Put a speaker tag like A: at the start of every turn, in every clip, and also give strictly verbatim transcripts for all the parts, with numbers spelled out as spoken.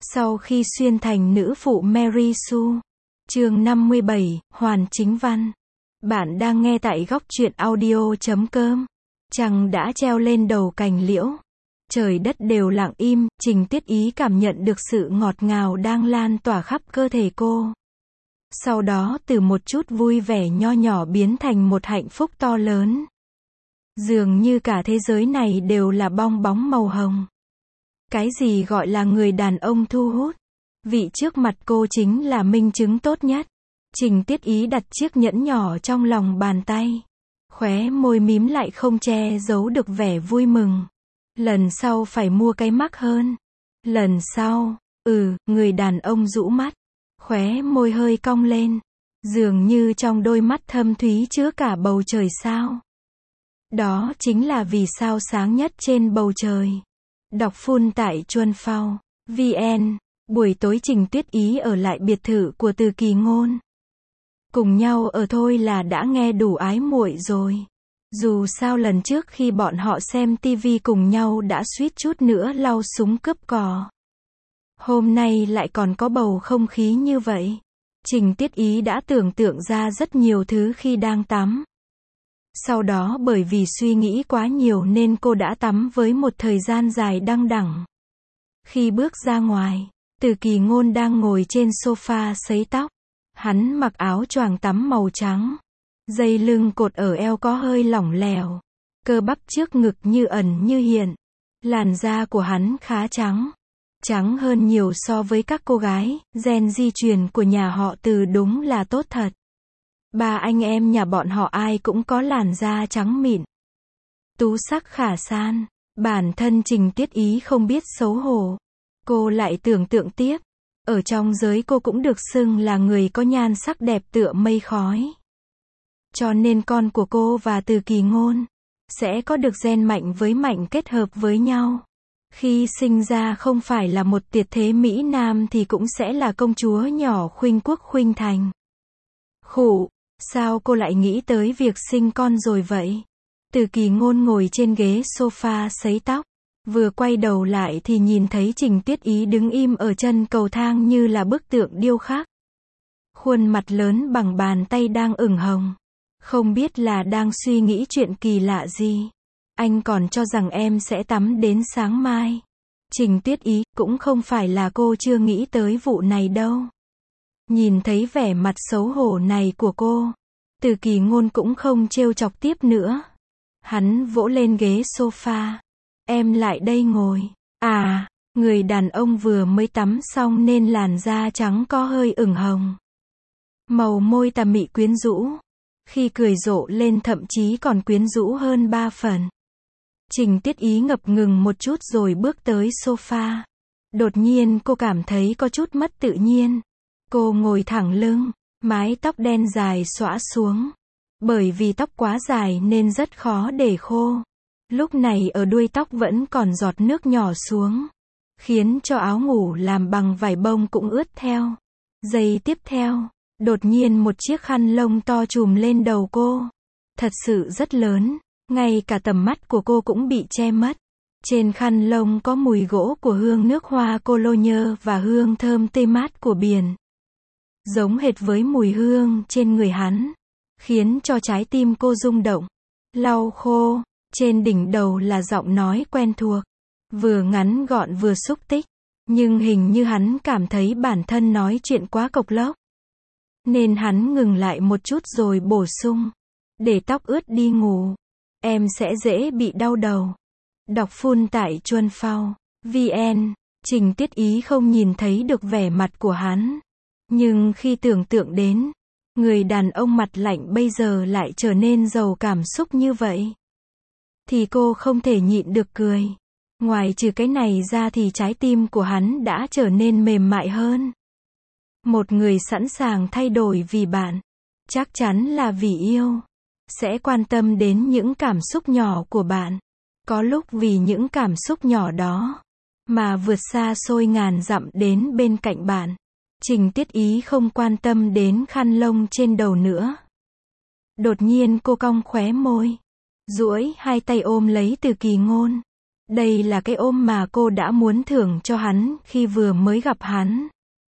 A: Sau khi xuyên thành nữ phụ Mary Sue. Chương năm mươi bảy, Hoàn Chính Văn. Bạn đang nghe tại góc truyện audio chấm com. Trăng đã treo lên đầu cành liễu. Trời đất đều lặng im, Trình Tiết Ý cảm nhận được sự ngọt ngào đang lan tỏa khắp cơ thể cô. Sau đó từ một chút vui vẻ nho nhỏ biến thành một hạnh phúc to lớn. Dường như cả thế giới này đều là bong bóng màu hồng. Cái gì gọi là người đàn ông thu hút? Vị trước mặt cô chính là minh chứng tốt nhất. Trình Tiết Ý đặt chiếc nhẫn nhỏ trong lòng bàn tay. Khóe môi mím lại không che giấu được vẻ vui mừng. Lần sau phải mua cái mắc hơn. Lần sau, ừ, người đàn ông rũ mắt. Khóe môi hơi cong lên. Dường như trong đôi mắt thâm thúy chứa cả bầu trời sao. Đó chính là vì sao sáng nhất trên bầu trời. Đọc phun tại Chuân Phao, vê en. Buổi tối Trình Tiết Ý ở lại biệt thự của Từ Kỳ Ngôn. Cùng nhau ở thôi là đã nghe đủ ái muội rồi. Dù sao lần trước khi bọn họ xem tivi cùng nhau đã suýt chút nữa lau súng cướp cò. Hôm nay lại còn có bầu không khí như vậy. Trình Tiết Ý đã tưởng tượng ra rất nhiều thứ khi đang tắm. Sau đó bởi vì suy nghĩ quá nhiều nên cô đã tắm với một thời gian dài đăng đẳng. Khi bước ra ngoài, Từ Kỳ Ngôn đang ngồi trên sofa sấy tóc. Hắn mặc áo choàng tắm màu trắng. Dây lưng cột ở eo có hơi lỏng lẻo. Cơ bắp trước ngực như ẩn như hiện. Làn da của hắn khá trắng. Trắng hơn nhiều so với các cô gái. Gen di truyền của nhà họ Từ đúng là tốt thật. Ba anh em nhà bọn họ ai cũng có làn da trắng mịn. Tú sắc khả san. Bản thân Trình Tiết Ý không biết xấu hổ. Cô lại tưởng tượng tiếp. Ở trong giới cô cũng được xưng là người có nhan sắc đẹp tựa mây khói. Cho nên con của cô và Từ Kỳ Ngôn sẽ có được gen mạnh với mạnh kết hợp với nhau. Khi sinh ra không phải là một tuyệt thế Mỹ Nam thì cũng sẽ là công chúa nhỏ khuynh quốc khuynh thành. Khụ, sao cô lại nghĩ tới việc sinh con rồi vậy? Từ Kỳ Ngôn ngồi trên ghế sofa sấy tóc. Vừa quay đầu lại thì nhìn thấy Trình Tiết Ý đứng im ở chân cầu thang như là bức tượng điêu khắc. Khuôn mặt lớn bằng bàn tay đang ửng hồng. Không biết là đang suy nghĩ chuyện kỳ lạ gì. Anh còn cho rằng em sẽ tắm đến sáng mai. Trình Tiết Ý, cũng không phải là cô chưa nghĩ tới vụ này đâu. Nhìn thấy vẻ mặt xấu hổ này của cô, Từ Kỳ Ngôn cũng không trêu chọc tiếp nữa. Hắn vỗ lên ghế sofa. Em lại đây ngồi. À, người đàn ông vừa mới tắm xong nên làn da trắng có hơi ửng hồng. Màu môi tà mị quyến rũ. Khi cười rộ lên thậm chí còn quyến rũ hơn ba phần. Trình Tiết Ý ngập ngừng một chút rồi bước tới sofa. Đột nhiên cô cảm thấy có chút mất tự nhiên. Cô ngồi thẳng lưng, mái tóc đen dài xõa xuống. Bởi vì tóc quá dài nên rất khó để khô. Lúc này ở đuôi tóc vẫn còn giọt nước nhỏ xuống. Khiến cho áo ngủ làm bằng vải bông cũng ướt theo. Giây tiếp theo, đột nhiên một chiếc khăn lông to trùm lên đầu cô. Thật sự rất lớn, ngay cả tầm mắt của cô cũng bị che mất. Trên khăn lông có mùi gỗ của hương nước hoa cologne và hương thơm tê mát của biển. Giống hệt với mùi hương trên người hắn. Khiến cho trái tim cô rung động. Lau khô. Trên đỉnh đầu là giọng nói quen thuộc. Vừa ngắn gọn vừa xúc tích. Nhưng hình như hắn cảm thấy bản thân nói chuyện quá cộc lốc. Nên hắn ngừng lại một chút rồi bổ sung. Để tóc ướt đi ngủ. Em sẽ dễ bị đau đầu. Đọc phun tại Chuân Phao, vê en. Trình Tiết Ý không nhìn thấy được vẻ mặt của hắn. Nhưng khi tưởng tượng đến, người đàn ông mặt lạnh bây giờ lại trở nên giàu cảm xúc như vậy. Thì cô không thể nhịn được cười. Ngoài trừ cái này ra thì trái tim của hắn đã trở nên mềm mại hơn. Một người sẵn sàng thay đổi vì bạn. Chắc chắn là vì yêu. Sẽ quan tâm đến những cảm xúc nhỏ của bạn. Có lúc vì những cảm xúc nhỏ đó mà vượt xa xôi ngàn dặm đến bên cạnh bạn. Trình Tiết Ý không quan tâm đến khăn lông trên đầu nữa. Đột nhiên cô cong khóe môi. Duỗi hai tay ôm lấy Từ Kỳ Ngôn. Đây là cái ôm mà cô đã muốn thưởng cho hắn khi vừa mới gặp hắn.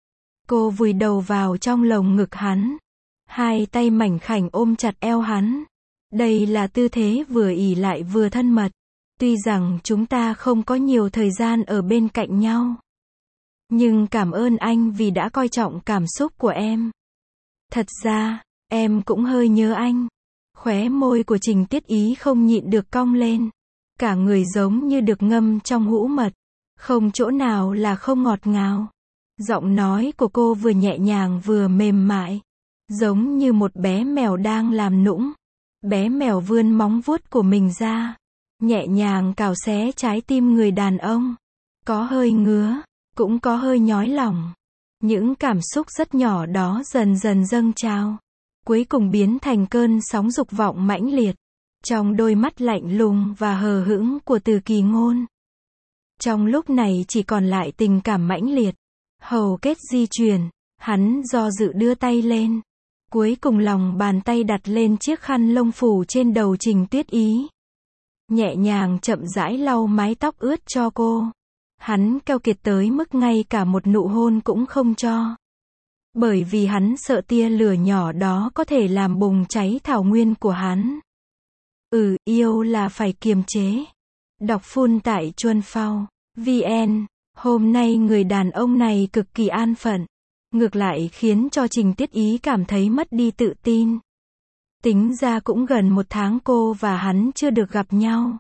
A: Cô vùi đầu vào trong lồng ngực hắn. Hai tay mảnh khảnh ôm chặt eo hắn. Đây là tư thế vừa ỷ lại vừa thân mật. Tuy rằng chúng ta không có nhiều thời gian ở bên cạnh nhau. Nhưng cảm ơn anh vì đã coi trọng cảm xúc của em. Thật ra, em cũng hơi nhớ anh. Khóe môi của Trình Tiết Ý không nhịn được cong lên. Cả người giống như được ngâm trong hũ mật. Không chỗ nào là không ngọt ngào. Giọng nói của cô vừa nhẹ nhàng vừa mềm mại. Giống như một bé mèo đang làm nũng. Bé mèo vươn móng vuốt của mình ra. Nhẹ nhàng cào xé trái tim người đàn ông. Có hơi ngứa, cũng có hơi nhói lòng. Những cảm xúc rất nhỏ đó dần dần dâng trào. Cuối cùng biến thành cơn sóng dục vọng mãnh liệt. Trong đôi mắt lạnh lùng và hờ hững của Từ Kỳ Ngôn. Trong lúc này chỉ còn lại tình cảm mãnh liệt. Hầu kết di chuyển, hắn do dự đưa tay lên. Cuối cùng lòng bàn tay đặt lên chiếc khăn lông phủ trên đầu Trình Tuyết Ý. Nhẹ nhàng chậm rãi lau mái tóc ướt cho cô. Hắn keo kiệt tới mức ngay cả một nụ hôn cũng không cho. Bởi vì hắn sợ tia lửa nhỏ đó có thể làm bùng cháy thảo nguyên của hắn. Ừ, yêu là phải kiềm chế. Đọc phun tại Chuân Phao, vê en. Hôm nay người đàn ông này cực kỳ an phận. Ngược lại khiến cho Trình Tiết Ý cảm thấy mất đi tự tin. Tính ra cũng gần một tháng cô và hắn chưa được gặp nhau.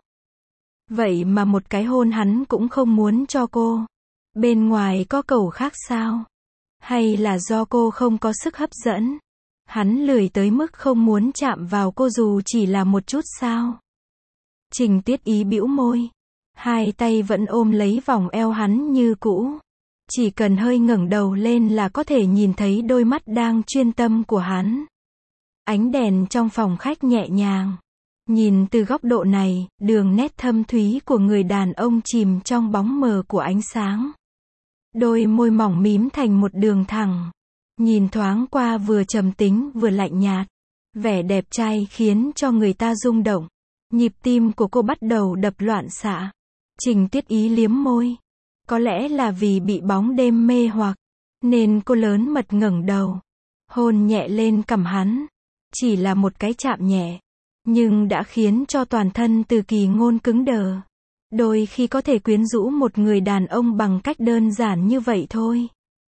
A: Vậy mà một cái hôn hắn cũng không muốn cho cô. Bên ngoài có cầu khác sao? Hay là do cô không có sức hấp dẫn? Hắn lười tới mức không muốn chạm vào cô dù chỉ là một chút sao? Trình Tiết Ý bĩu môi. Hai tay vẫn ôm lấy vòng eo hắn như cũ. Chỉ cần hơi ngẩng đầu lên là có thể nhìn thấy đôi mắt đang chuyên tâm của hắn. Ánh đèn trong phòng khách nhẹ nhàng. Nhìn từ góc độ này, đường nét thâm thúy của người đàn ông chìm trong bóng mờ của ánh sáng. Đôi môi mỏng mím thành một đường thẳng. Nhìn thoáng qua vừa trầm tính vừa lạnh nhạt. Vẻ đẹp trai khiến cho người ta rung động. Nhịp tim của cô bắt đầu đập loạn xạ. Trình Tiết Ý liếm môi. Có lẽ là vì bị bóng đêm mê hoặc, nên cô lớn mật ngẩng đầu. Hôn nhẹ lên cằm hắn. Chỉ là một cái chạm nhẹ. Nhưng đã khiến cho toàn thân Từ Kỳ Ngôn cứng đờ. Đôi khi có thể quyến rũ một người đàn ông bằng cách đơn giản như vậy thôi.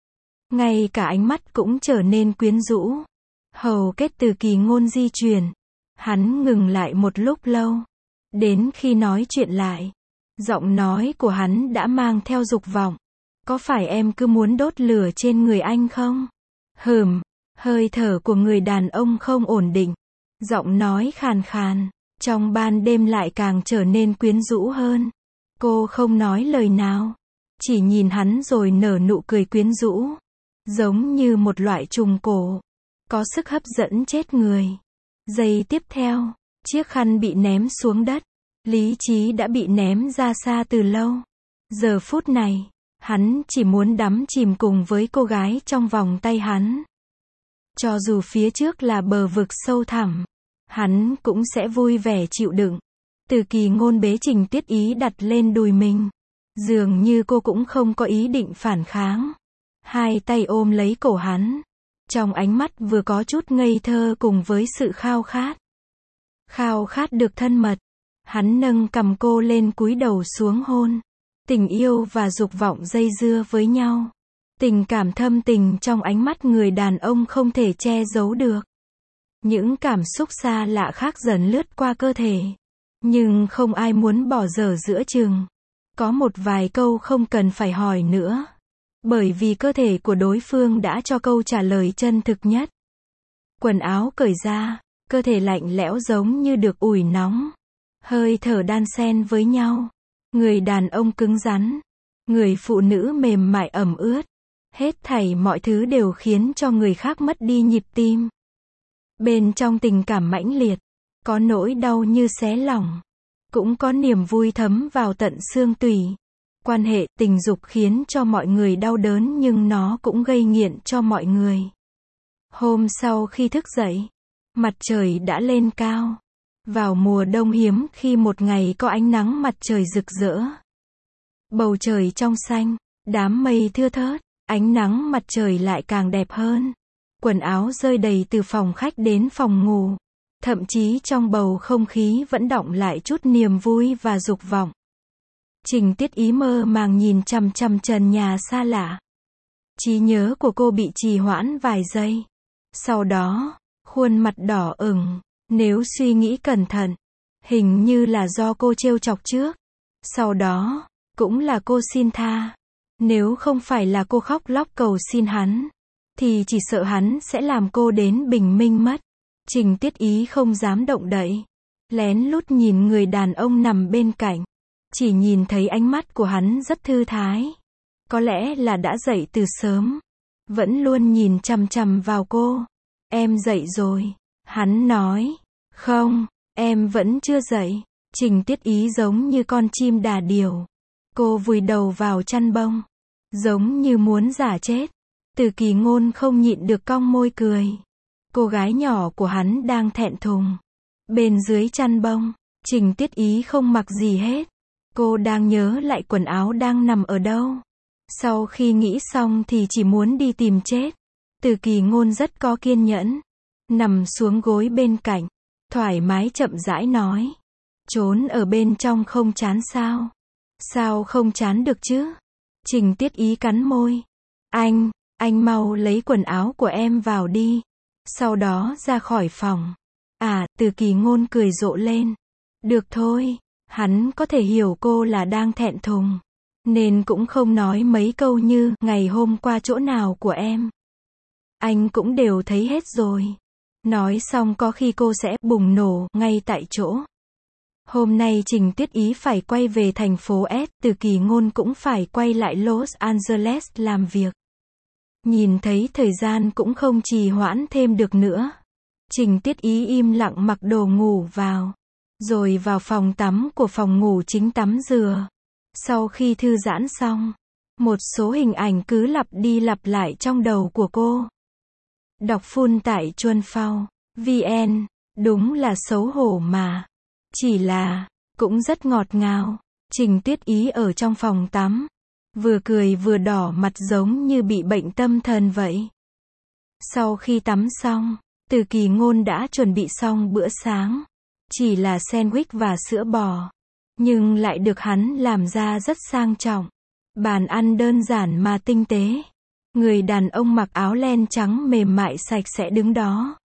A: Ngay cả ánh mắt cũng trở nên quyến rũ. Hầu kết Từ Kỳ Ngôn di chuyển. Hắn ngừng lại một lúc lâu. Đến khi nói chuyện lại, giọng nói của hắn đã mang theo dục vọng. Có phải em cứ muốn đốt lửa trên người anh không? Hừm, hơi thở của người đàn ông không ổn định. Giọng nói khàn khàn, trong ban đêm lại càng trở nên quyến rũ hơn. Cô không nói lời nào, chỉ nhìn hắn rồi nở nụ cười quyến rũ. Giống như một loại trùng cổ, có sức hấp dẫn chết người. Giây tiếp theo, chiếc khăn bị ném xuống đất. Lý trí đã bị ném ra xa từ lâu. Giờ phút này, hắn chỉ muốn đắm chìm cùng với cô gái trong vòng tay hắn. Cho dù phía trước là bờ vực sâu thẳm, hắn cũng sẽ vui vẻ chịu đựng. Từ Kỳ Ngôn bế Trình Tiết Ý đặt lên đùi mình. Dường như cô cũng không có ý định phản kháng. Hai tay ôm lấy cổ hắn. Trong ánh mắt vừa có chút ngây thơ cùng với sự khao khát. Khao khát được thân mật. Hắn nâng cằm cô lên cúi đầu xuống hôn. Tình yêu và dục vọng dây dưa với nhau. Tình cảm thâm tình trong ánh mắt người đàn ông không thể che giấu được. Những cảm xúc xa lạ khác dần lướt qua cơ thể. Nhưng không ai muốn bỏ dở giữa chừng. Có một vài câu không cần phải hỏi nữa. Bởi vì cơ thể của đối phương đã cho câu trả lời chân thực nhất. Quần áo cởi ra, cơ thể lạnh lẽo giống như được ủi nóng. Hơi thở đan xen với nhau. Người đàn ông cứng rắn. Người phụ nữ mềm mại ẩm ướt. Hết thảy mọi thứ đều khiến cho người khác mất đi nhịp tim. Bên trong tình cảm mãnh liệt, có nỗi đau như xé lòng. Cũng có niềm vui thấm vào tận xương tủy. Quan hệ tình dục khiến cho mọi người đau đớn nhưng nó cũng gây nghiện cho mọi người. Hôm sau khi thức dậy, mặt trời đã lên cao. Vào mùa đông hiếm khi một ngày có ánh nắng mặt trời rực rỡ. Bầu trời trong xanh, đám mây thưa thớt, ánh nắng mặt trời lại càng đẹp hơn. Quần áo rơi đầy từ phòng khách đến phòng ngủ. Thậm chí trong bầu không khí vẫn đọng lại chút niềm vui và dục vọng. Trình Tiết Ý mơ màng nhìn chằm chằm trần nhà xa lạ. Trí nhớ của cô bị trì hoãn vài giây. Sau đó, khuôn mặt đỏ ửng. Nếu suy nghĩ cẩn thận, hình như là do cô trêu chọc trước. Sau đó, cũng là cô xin tha. Nếu không phải là cô khóc lóc cầu xin hắn, thì chỉ sợ hắn sẽ làm cô đến bình minh mất. Trình Tiết Ý không dám động đậy. Lén lút nhìn người đàn ông nằm bên cạnh. Chỉ nhìn thấy ánh mắt của hắn rất thư thái. Có lẽ là đã dậy từ sớm. Vẫn luôn nhìn chằm chằm vào cô. Em dậy rồi. Hắn nói. Không, em vẫn chưa dậy. Trình Tiết Ý giống như con chim đà điểu. Cô vùi đầu vào chăn bông. Giống như muốn giả chết. Từ Kỳ Ngôn không nhịn được cong môi cười. Cô gái nhỏ của hắn đang thẹn thùng. Bên dưới chăn bông, Trình Tiết Ý không mặc gì hết. Cô đang nhớ lại quần áo đang nằm ở đâu. Sau khi nghĩ xong thì chỉ muốn đi tìm chết. Từ Kỳ Ngôn rất có kiên nhẫn. Nằm xuống gối bên cạnh. Thoải mái chậm rãi nói. Trốn ở bên trong không chán sao? Sao không chán được chứ? Trình Tiết Ý cắn môi. Anh, anh mau lấy quần áo của em vào đi. Sau đó ra khỏi phòng. À, Từ Kỳ Ngôn cười rộ lên. Được thôi, hắn có thể hiểu cô là đang thẹn thùng. Nên cũng không nói mấy câu như, ngày hôm qua chỗ nào của em. Anh cũng đều thấy hết rồi. Nói xong có khi cô sẽ bùng nổ ngay tại chỗ. Hôm nay Trình Tiết Ý phải quay về thành phố S, Từ Kỳ Ngôn cũng phải quay lại Los Angeles làm việc. Nhìn thấy thời gian cũng không trì hoãn thêm được nữa. Trình Tiết Ý im lặng mặc đồ ngủ vào. Rồi vào phòng tắm của phòng ngủ chính tắm rửa. Sau khi thư giãn xong, một số hình ảnh cứ lặp đi lặp lại trong đầu của cô. Đọc full tại chuan phao chấm vn, đúng là xấu hổ mà. Chỉ là, cũng rất ngọt ngào. Trình Tiết Ý ở trong phòng tắm. Vừa cười vừa đỏ mặt giống như bị bệnh tâm thần vậy. Sau khi tắm xong, Từ Kỳ Ngôn đã chuẩn bị xong bữa sáng. Chỉ là sandwich và sữa bò. Nhưng lại được hắn làm ra rất sang trọng. Bàn ăn đơn giản mà tinh tế. Người đàn ông mặc áo len trắng mềm mại sạch sẽ đứng đó.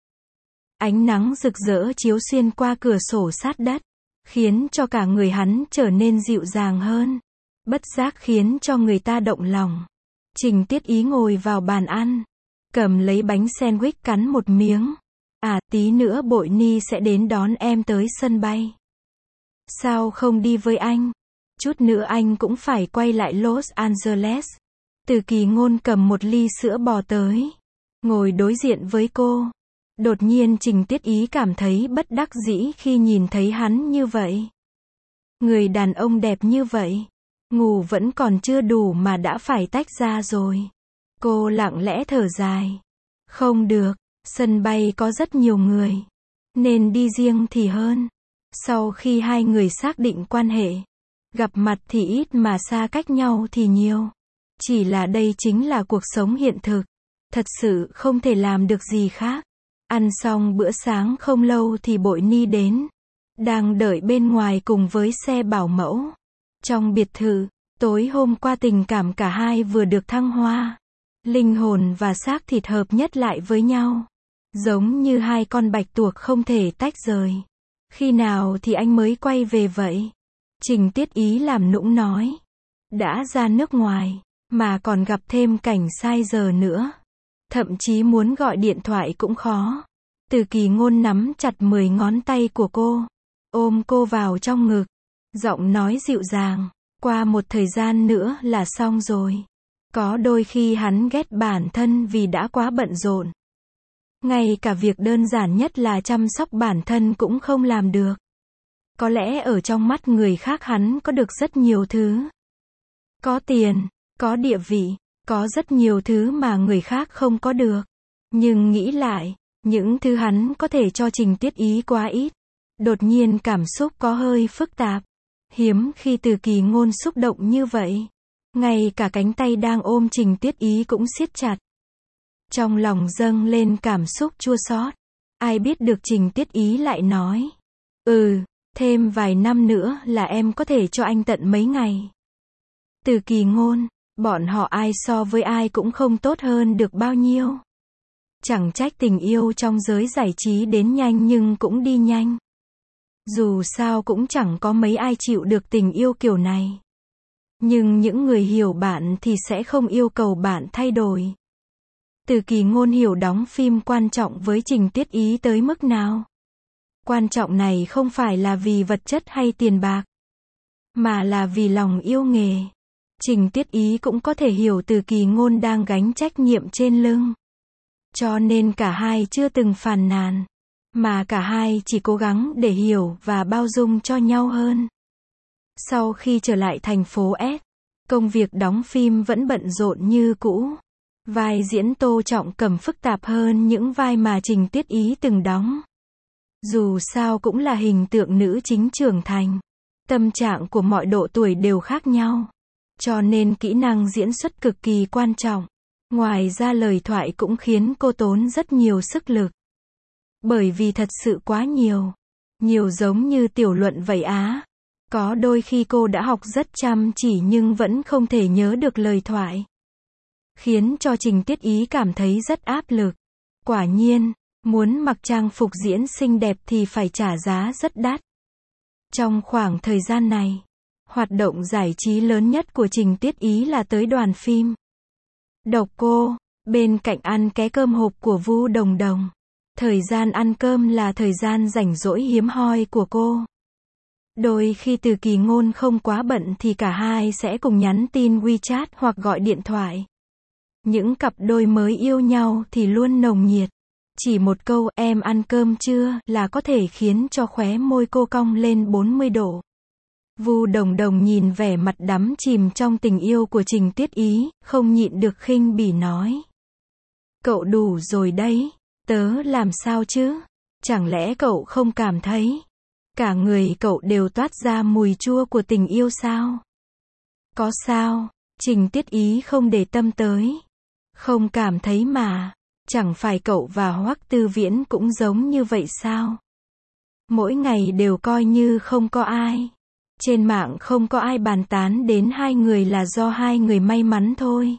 A: Ánh nắng rực rỡ chiếu xuyên qua cửa sổ sát đất. Khiến cho cả người hắn trở nên dịu dàng hơn. Bất giác khiến cho người ta động lòng. Trình Tiết Ý ngồi vào bàn ăn. Cầm lấy bánh sandwich cắn một miếng. À, tí nữa Bội Ni sẽ đến đón em tới sân bay. Sao không đi với anh? Chút nữa anh cũng phải quay lại Los Angeles. Từ Kỳ Ngôn cầm một ly sữa bò tới. Ngồi đối diện với cô. Đột nhiên Trình Tiết Ý cảm thấy bất đắc dĩ khi nhìn thấy hắn như vậy. Người đàn ông đẹp như vậy. Ngủ vẫn còn chưa đủ mà đã phải tách ra rồi. Cô lặng lẽ thở dài. Không được, sân bay có rất nhiều người. Nên đi riêng thì hơn. Sau khi hai người xác định quan hệ. Gặp mặt thì ít mà xa cách nhau thì nhiều. Chỉ là đây chính là cuộc sống hiện thực. Thật sự không thể làm được gì khác. Ăn xong bữa sáng không lâu thì Bội Ni đến. Đang đợi bên ngoài cùng với xe bảo mẫu. Trong biệt thự, tối hôm qua tình cảm cả hai vừa được thăng hoa. Linh hồn và xác thịt hợp nhất lại với nhau. Giống như hai con bạch tuộc không thể tách rời. Khi nào thì anh mới quay về vậy? Trình Tiết Ý làm nũng nói. Đã ra nước ngoài, mà còn gặp thêm cảnh sai giờ nữa. Thậm chí muốn gọi điện thoại cũng khó. Từ Kỳ Ngôn nắm chặt mười ngón tay của cô. Ôm cô vào trong ngực. Giọng nói dịu dàng. Qua một thời gian nữa là xong rồi. Có đôi khi hắn ghét bản thân vì đã quá bận rộn. Ngay cả việc đơn giản nhất là chăm sóc bản thân cũng không làm được. Có lẽ ở trong mắt người khác hắn có được rất nhiều thứ. Có tiền, có địa vị, có rất nhiều thứ mà người khác không có được. Nhưng nghĩ lại, những thứ hắn có thể cho Trình Tiết Ý quá ít. Đột nhiên cảm xúc có hơi phức tạp. Hiếm khi Từ Kỳ Ngôn xúc động như vậy. Ngay cả cánh tay đang ôm Trình Tiết Ý cũng siết chặt. Trong lòng dâng lên cảm xúc chua xót. Ai biết được Trình Tiết Ý lại nói. Ừ, thêm vài năm nữa là em có thể cho anh tận mấy ngày. Từ Kỳ Ngôn, bọn họ ai so với ai cũng không tốt hơn được bao nhiêu. Chẳng trách tình yêu trong giới giải trí đến nhanh nhưng cũng đi nhanh. Dù sao cũng chẳng có mấy ai chịu được tình yêu kiểu này. Nhưng những người hiểu bạn thì sẽ không yêu cầu bạn thay đổi. Từ Kỳ Ngôn hiểu đóng phim quan trọng với Trình Tiết Ý tới mức nào. Quan trọng này không phải là vì vật chất hay tiền bạc, mà là vì lòng yêu nghề. Trình Tiết Ý cũng có thể hiểu Từ Kỳ Ngôn đang gánh trách nhiệm trên lưng. Cho nên cả hai chưa từng phàn nàn, mà cả hai chỉ cố gắng để hiểu và bao dung cho nhau hơn. Sau khi trở lại thành phố S, công việc đóng phim vẫn bận rộn như cũ. Vai diễn Tô Trọng Cẩm phức tạp hơn những vai mà Trình Tiết Ý từng đóng. Dù sao cũng là hình tượng nữ chính trưởng thành. Tâm trạng của mọi độ tuổi đều khác nhau. Cho nên kỹ năng diễn xuất cực kỳ quan trọng. Ngoài ra lời thoại cũng khiến cô tốn rất nhiều sức lực. Bởi vì thật sự quá nhiều. Nhiều giống như tiểu luận vậy á. Có đôi khi cô đã học rất chăm chỉ nhưng vẫn không thể nhớ được lời thoại. Khiến cho Trình Tiết Ý cảm thấy rất áp lực. Quả nhiên, muốn mặc trang phục diễn xinh đẹp thì phải trả giá rất đắt. Trong khoảng thời gian này, hoạt động giải trí lớn nhất của Trình Tiết Ý là tới đoàn phim Độc Cô, bên cạnh ăn ké cơm hộp của Vu Đồng Đồng. Thời gian ăn cơm là thời gian rảnh rỗi hiếm hoi của cô. Đôi khi Từ Kỳ Ngôn không quá bận thì cả hai sẽ cùng nhắn tin WeChat hoặc gọi điện thoại. Những cặp đôi mới yêu nhau thì luôn nồng nhiệt. Chỉ một câu em ăn cơm chưa là có thể khiến cho khóe môi cô cong lên bốn mươi độ. Vu Đồng Đồng nhìn vẻ mặt đắm chìm trong tình yêu của Trình Tiết Ý, không nhịn được khinh bỉ nói. Cậu đủ rồi đấy, tớ làm sao chứ? Chẳng lẽ cậu không cảm thấy? Cả người cậu đều toát ra mùi chua của tình yêu sao? Có sao? Trình Tiết Ý không để tâm tới. Không cảm thấy mà. Chẳng phải cậu và Hoắc Tư Viễn cũng giống như vậy sao? Mỗi ngày đều coi như không có ai. Trên mạng không có ai bàn tán đến hai người là do hai người may mắn thôi.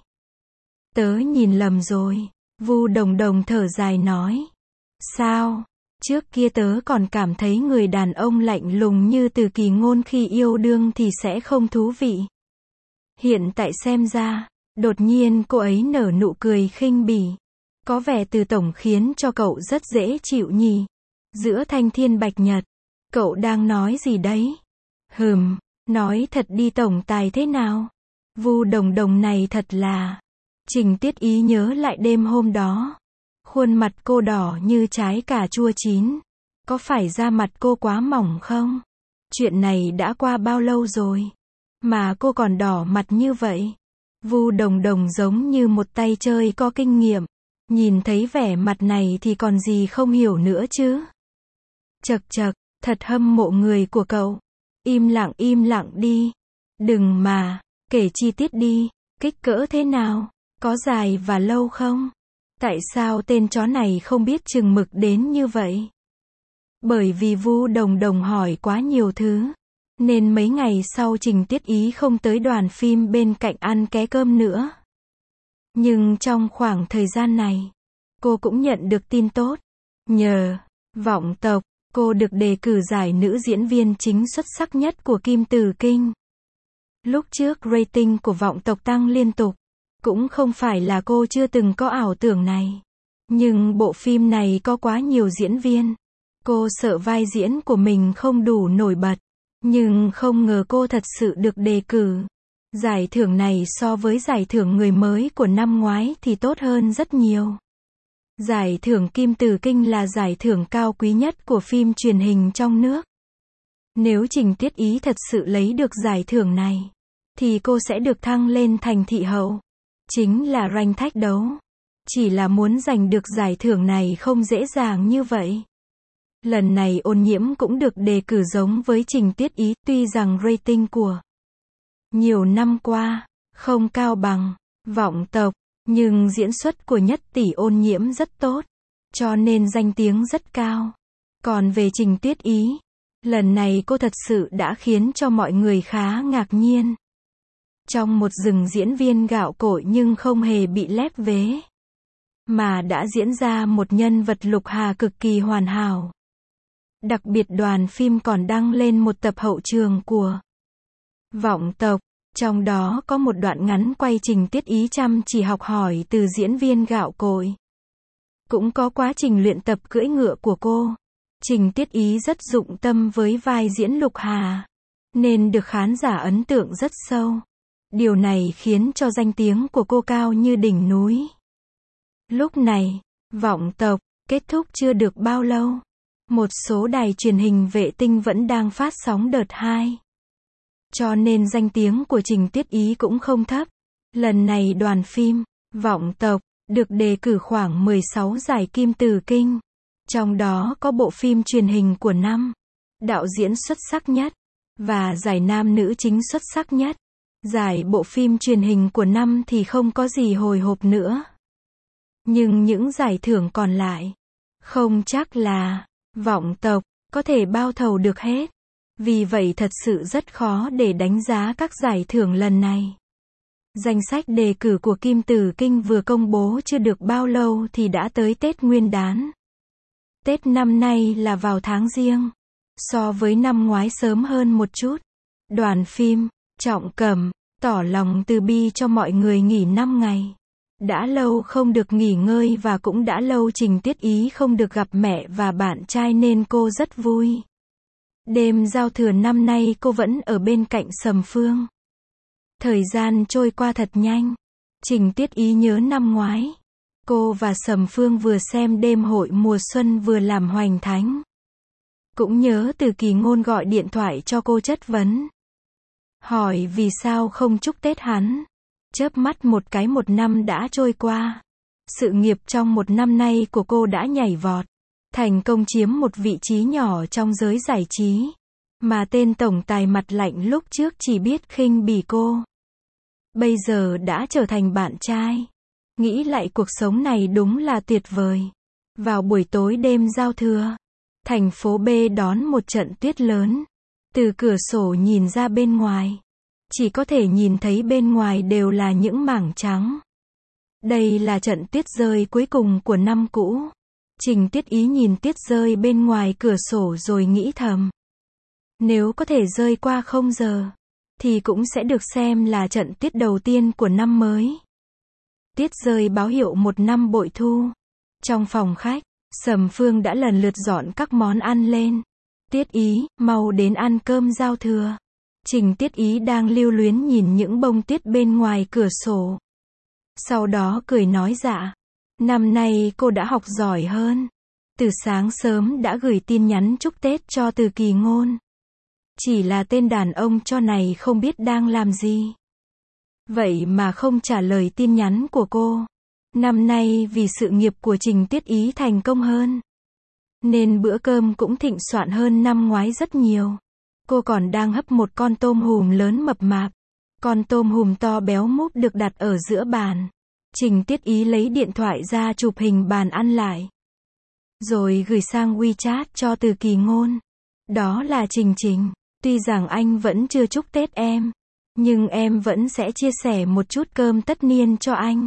A: Tớ nhìn lầm rồi. Vu Đồng Đồng thở dài nói. Sao? Trước kia tớ còn cảm thấy người đàn ông lạnh lùng như Từ Kỳ Ngôn khi yêu đương thì sẽ không thú vị. Hiện tại xem ra, đột nhiên cô ấy nở nụ cười khinh bỉ. Có vẻ Từ tổng khiến cho cậu rất dễ chịu nhỉ. Giữa thanh thiên bạch nhật, cậu đang nói gì đấy? Hừm, nói thật đi tổng tài thế nào? Vu Đồng Đồng này thật là... Trình Tiết Ý nhớ lại đêm hôm đó. Khuôn mặt cô đỏ như trái cà chua chín. Có phải da mặt cô quá mỏng không? Chuyện này đã qua bao lâu rồi? Mà cô còn đỏ mặt như vậy. Vu Đồng Đồng giống như một tay chơi có kinh nghiệm. Nhìn thấy vẻ mặt này thì còn gì không hiểu nữa chứ? Chậc chậc, thật hâm mộ người của cậu. Im lặng im lặng đi. Đừng mà, kể chi tiết đi. Kích cỡ thế nào? Có dài và lâu không? Tại sao tên chó này không biết chừng mực đến như vậy? Bởi vì Vu Đồng Đồng hỏi quá nhiều thứ. Nên mấy ngày sau Trình Tiết Ý không tới đoàn phim bên cạnh ăn ké cơm nữa. Nhưng trong khoảng thời gian này, cô cũng nhận được tin tốt. Nhờ Vọng Tộc, cô được đề cử giải nữ diễn viên chính xuất sắc nhất của Kim Tử Kinh. Lúc trước rating của Vọng Tộc tăng liên tục. Cũng không phải là cô chưa từng có ảo tưởng này. Nhưng bộ phim này có quá nhiều diễn viên. Cô sợ vai diễn của mình không đủ nổi bật. Nhưng không ngờ cô thật sự được đề cử. Giải thưởng này so với giải thưởng người mới của năm ngoái thì tốt hơn rất nhiều. Giải thưởng Kim Tử Kinh là giải thưởng cao quý nhất của phim truyền hình trong nước. Nếu Trình Tiết Ý thật sự lấy được giải thưởng này, thì cô sẽ được thăng lên thành thị hậu. Chính là ranh thách đấu. Chỉ là muốn giành được giải thưởng này không dễ dàng như vậy. Lần này Ôn Nhiễm cũng được đề cử giống với Trình Tiết Ý, tuy rằng rating của nhiều năm qua không cao bằng Vọng Tộc, nhưng diễn xuất của Nhất Tỷ Ôn Nhiễm rất tốt, cho nên danh tiếng rất cao. Còn về Trình Tiết Ý, lần này cô thật sự đã khiến cho mọi người khá ngạc nhiên. Trong một rừng diễn viên gạo cội nhưng không hề bị lép vế, mà đã diễn ra một nhân vật Lục Hà cực kỳ hoàn hảo. Đặc biệt đoàn phim còn đăng lên một tập hậu trường của Vọng Tộc, trong đó có một đoạn ngắn quay Trình Tiết Ý chăm chỉ học hỏi từ diễn viên gạo cội. Cũng có quá trình luyện tập cưỡi ngựa của cô. Trình Tiết Ý rất dụng tâm với vai diễn Lục Hà, nên được khán giả ấn tượng rất sâu. Điều này khiến cho danh tiếng của cô cao như đỉnh núi. Lúc này, Vọng Tộc kết thúc chưa được bao lâu. Một số đài truyền hình vệ tinh vẫn đang phát sóng đợt hai. Cho nên danh tiếng của Trình Tiết Ý cũng không thấp. Lần này đoàn phim Vọng Tộc được đề cử khoảng mười sáu giải Kim Từ Kinh. Trong đó có bộ phim truyền hình của năm, đạo diễn xuất sắc nhất, và giải nam nữ chính xuất sắc nhất. Giải bộ phim truyền hình của năm thì không có gì hồi hộp nữa. Nhưng những giải thưởng còn lại, không chắc là Vọng Tộc có thể bao thầu được hết. Vì vậy thật sự rất khó để đánh giá các giải thưởng lần này. Danh sách đề cử của Kim Từ Kinh vừa công bố chưa được bao lâu thì đã tới Tết Nguyên Đán. Tết năm nay là vào tháng Giêng, so với năm ngoái sớm hơn một chút. Đoàn phim Trọng Cẩm tỏ lòng từ bi cho mọi người nghỉ năm ngày. Đã lâu không được nghỉ ngơi và cũng đã lâu Trình Tiết Ý không được gặp mẹ và bạn trai nên cô rất vui. Đêm giao thừa năm nay cô vẫn ở bên cạnh Sầm Phương. Thời gian trôi qua thật nhanh. Trình Tiết Ý nhớ năm ngoái, cô và Sầm Phương vừa xem đêm hội mùa xuân vừa làm hoành thánh. Cũng nhớ Từ Kỳ Ngôn gọi điện thoại cho cô chất vấn, hỏi vì sao không chúc Tết hắn. Chớp mắt một cái một năm đã trôi qua. Sự nghiệp trong một năm nay của cô đã nhảy vọt, thành công chiếm một vị trí nhỏ trong giới giải trí, mà tên tổng tài mặt lạnh lúc trước chỉ biết khinh bỉ cô, bây giờ đã trở thành bạn trai. Nghĩ lại cuộc sống này đúng là tuyệt vời. Vào buổi tối đêm giao thừa, thành phố B đón một trận tuyết lớn. Từ cửa sổ nhìn ra bên ngoài, chỉ có thể nhìn thấy bên ngoài đều là những mảng trắng. Đây là trận tuyết rơi cuối cùng của năm cũ. Trình Tiết Ý nhìn tuyết rơi bên ngoài cửa sổ rồi nghĩ thầm, nếu có thể rơi qua không giờ, thì cũng sẽ được xem là trận tuyết đầu tiên của năm mới. Tuyết rơi báo hiệu một năm bội thu. Trong phòng khách, Sầm Phương đã lần lượt dọn các món ăn lên. Tiết Ý, mau đến ăn cơm giao thừa. Trình Tiết Ý đang lưu luyến nhìn những bông tuyết bên ngoài cửa sổ. Sau đó cười nói dạ. Năm nay cô đã học giỏi hơn. Từ sáng sớm đã gửi tin nhắn chúc Tết cho Từ Kỳ Ngôn. Chỉ là tên đàn ông cho này không biết đang làm gì. Vậy mà không trả lời tin nhắn của cô. Năm nay vì sự nghiệp của Trình Tiết Ý thành công hơn, nên bữa cơm cũng thịnh soạn hơn năm ngoái rất nhiều. Cô còn đang hấp một con tôm hùm lớn mập mạp. Con tôm hùm to béo múp được đặt ở giữa bàn. Trình Tiết Ý lấy điện thoại ra chụp hình bàn ăn lại, rồi gửi sang WeChat cho Từ Kỳ Ngôn. Đó là Trình Trình, tuy rằng anh vẫn chưa chúc Tết em, nhưng em vẫn sẽ chia sẻ một chút cơm tất niên cho anh.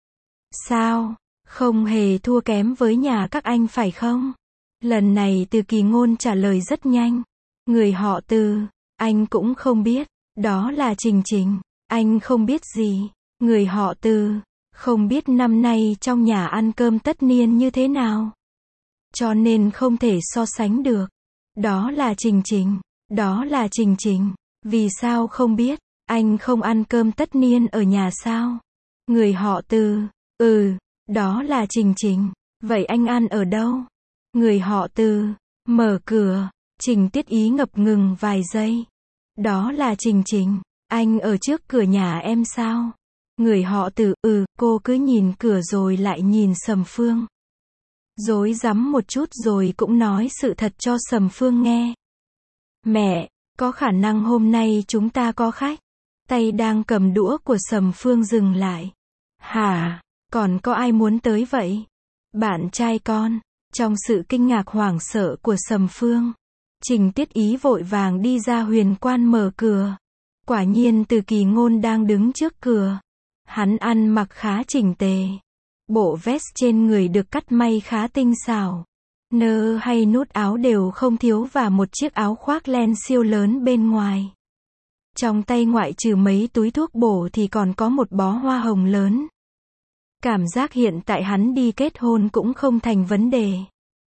A: Sao? Không hề thua kém với nhà các anh phải không? Lần này Từ Kỳ Ngôn trả lời rất nhanh. Người họ Từ, anh cũng không biết. Đó là Trình Trình, anh không biết gì. Người họ Từ, không biết năm nay trong nhà ăn cơm tất niên như thế nào, cho nên không thể so sánh được. Đó là Trình Trình, đó là Trình Trình. Vì sao không biết? Anh không ăn cơm tất niên ở nhà sao? Người họ Từ, ừ, đó là Trình Trình. Vậy anh ăn ở đâu? Người họ Từ, mở cửa. Trình Tiết Ý ngập ngừng vài giây. Đó là Trình Trình, anh ở trước cửa nhà em sao? Người họ Từ, ừ, cô cứ nhìn cửa rồi lại nhìn Sầm Phương. Rối rắm một chút rồi cũng nói sự thật cho Sầm Phương nghe. Mẹ, có khả năng hôm nay chúng ta có khách. Tay đang cầm đũa của Sầm Phương dừng lại. Hả, còn có ai muốn tới vậy? Bạn trai con. Trong sự kinh ngạc hoảng sợ của Sầm Phương, Trình Tiết Ý vội vàng đi ra huyền quan mở cửa. Quả nhiên Từ Kỳ Ngôn đang đứng trước cửa. Hắn ăn mặc khá chỉnh tề. Bộ vest trên người được cắt may khá tinh xảo. Nơ hay nút áo đều không thiếu và một chiếc áo khoác len siêu lớn bên ngoài. Trong tay ngoại trừ mấy túi thuốc bổ thì còn có một bó hoa hồng lớn. Cảm giác hiện tại hắn đi kết hôn cũng không thành vấn đề.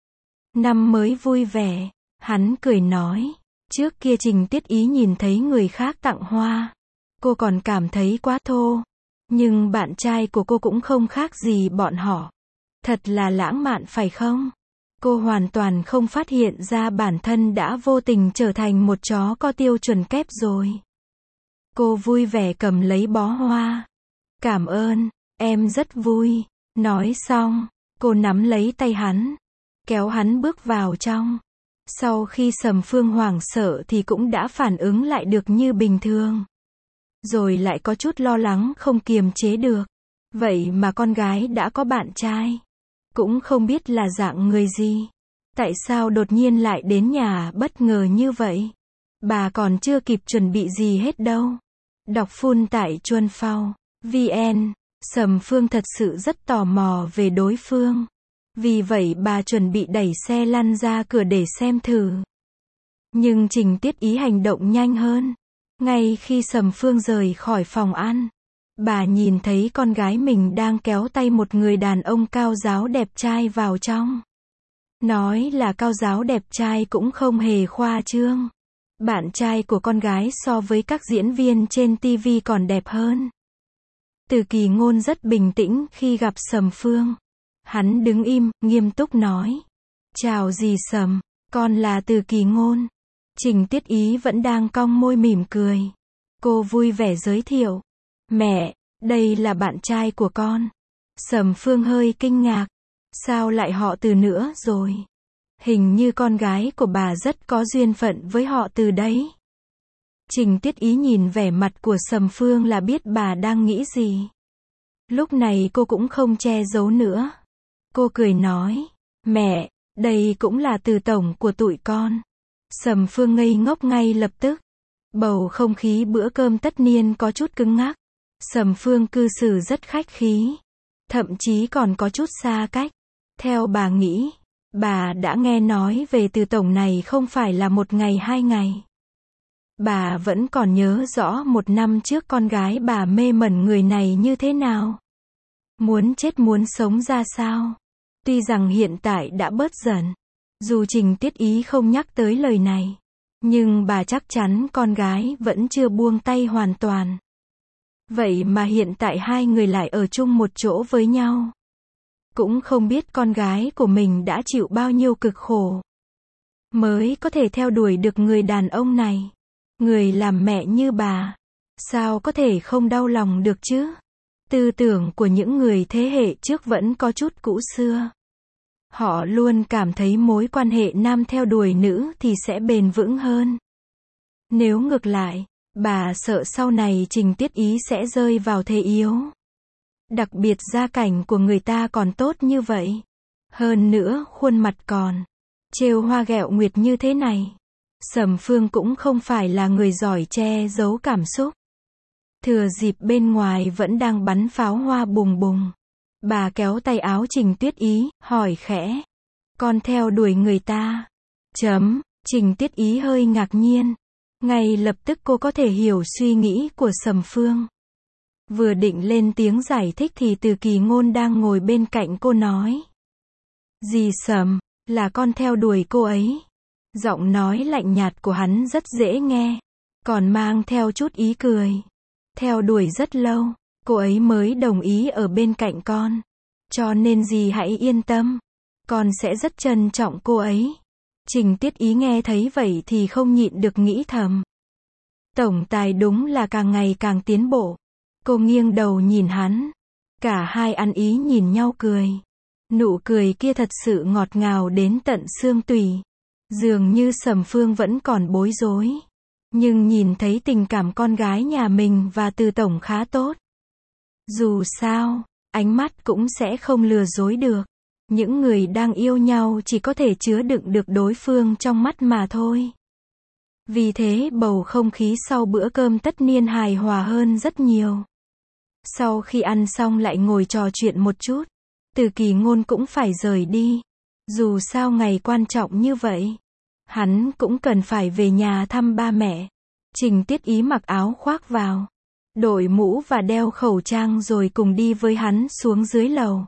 A: Năm mới vui vẻ, hắn cười nói. Trước kia Trình Tiết Ý nhìn thấy người khác tặng hoa, cô còn cảm thấy quá thô. Nhưng bạn trai của cô cũng không khác gì bọn họ. Thật là lãng mạn phải không? Cô hoàn toàn không phát hiện ra bản thân đã vô tình trở thành một chó có tiêu chuẩn kép rồi. Cô vui vẻ cầm lấy bó hoa. Cảm ơn, em rất vui. Nói xong, cô nắm lấy tay hắn, kéo hắn bước vào trong. Sau khi Sầm Phương hoảng sợ thì cũng đã phản ứng lại được như bình thường. Rồi lại có chút lo lắng không kiềm chế được. Vậy mà con gái đã có bạn trai. Cũng không biết là dạng người gì. Tại sao đột nhiên lại đến nhà bất ngờ như vậy? Bà còn chưa kịp chuẩn bị gì hết đâu. Đọc full tại Chuân Phao vê en. Sầm Phương thật sự rất tò mò về đối phương. Vì vậy bà chuẩn bị đẩy xe lăn ra cửa để xem thử. Nhưng Trình Tiết Ý hành động nhanh hơn. Ngay khi Sầm Phương rời khỏi phòng ăn, bà nhìn thấy con gái mình đang kéo tay một người đàn ông cao ráo đẹp trai vào trong. Nói là cao ráo đẹp trai cũng không hề khoa trương. Bạn trai của con gái so với các diễn viên trên ti vi còn đẹp hơn. Từ Kỳ Ngôn rất bình tĩnh khi gặp Sầm Phương. Hắn đứng im, nghiêm túc nói. Chào dì Sầm, con là Từ Kỳ Ngôn. Trình Tiết Ý vẫn đang cong môi mỉm cười. Cô vui vẻ giới thiệu. Mẹ, đây là bạn trai của con. Sầm Phương hơi kinh ngạc. Sao lại họ Từ nữa rồi? Hình như con gái của bà rất có duyên phận với họ Từ đấy. Trình Tiết Ý nhìn vẻ mặt của Sầm Phương là biết bà đang nghĩ gì. Lúc này cô cũng không che giấu nữa. Cô cười nói. Mẹ, đây cũng là Từ tổng của tụi con. Sầm Phương ngây ngốc ngay lập tức. Bầu không khí bữa cơm tất niên có chút cứng ngắc. Sầm Phương cư xử rất khách khí. Thậm chí còn có chút xa cách. Theo bà nghĩ, bà đã nghe nói về Từ tổng này không phải là một ngày hai ngày. Bà vẫn còn nhớ rõ một năm trước con gái bà mê mẩn người này như thế nào. Muốn chết muốn sống ra sao. Tuy rằng hiện tại đã bớt dần. Dù Trình Tiết Ý không nhắc tới lời này. Nhưng bà chắc chắn con gái vẫn chưa buông tay hoàn toàn. Vậy mà hiện tại hai người lại ở chung một chỗ với nhau. Cũng không biết con gái của mình đã chịu bao nhiêu cực khổ. Mới có thể theo đuổi được người đàn ông này. Người làm mẹ như bà. Sao có thể không đau lòng được chứ? Tư tưởng của những người thế hệ trước vẫn có chút cũ xưa. Họ luôn cảm thấy mối quan hệ nam theo đuổi nữ thì sẽ bền vững hơn. Nếu ngược lại, bà sợ sau này Trình Tiết Ý sẽ rơi vào thế yếu. Đặc biệt gia cảnh của người ta còn tốt như vậy. Hơn nữa khuôn mặt còn trêu hoa ghẹo nguyệt như thế này. Sầm Phương cũng không phải là người giỏi che giấu cảm xúc. Thừa dịp bên ngoài vẫn đang bắn pháo hoa bùng bùng. Bà kéo tay áo Trình Tiết Ý, hỏi khẽ. Con theo đuổi người ta. Chấm, Trình Tiết Ý hơi ngạc nhiên. Ngay lập tức cô có thể hiểu suy nghĩ của Sầm Phương. Vừa định lên tiếng giải thích thì Từ Kỳ Ngôn đang ngồi bên cạnh cô nói. Dì Sầm, là con theo đuổi cô ấy. Giọng nói lạnh nhạt của hắn rất dễ nghe. Còn mang theo chút ý cười. Theo đuổi rất lâu. Cô ấy mới đồng ý ở bên cạnh con. Cho nên dì hãy yên tâm. Con sẽ rất trân trọng cô ấy. Trình Tiết Ý nghe thấy vậy thì không nhịn được nghĩ thầm. Tổng tài đúng là càng ngày càng tiến bộ. Cô nghiêng đầu nhìn hắn. Cả hai ăn ý nhìn nhau cười. Nụ cười kia thật sự ngọt ngào đến tận xương tủy. Dường như Sầm Phương vẫn còn bối rối. Nhưng nhìn thấy tình cảm con gái nhà mình và Từ tổng khá tốt. Dù sao, ánh mắt cũng sẽ không lừa dối được. Những người đang yêu nhau chỉ có thể chứa đựng được đối phương trong mắt mà thôi. Vì thế bầu không khí sau bữa cơm tất niên hài hòa hơn rất nhiều. Sau khi ăn xong lại ngồi trò chuyện một chút. Từ Kỳ Ngôn cũng phải rời đi. Dù sao ngày quan trọng như vậy, hắn cũng cần phải về nhà thăm ba mẹ. Trình Tiết Ý mặc áo khoác vào, đội mũ và đeo khẩu trang rồi cùng đi với hắn xuống dưới lầu.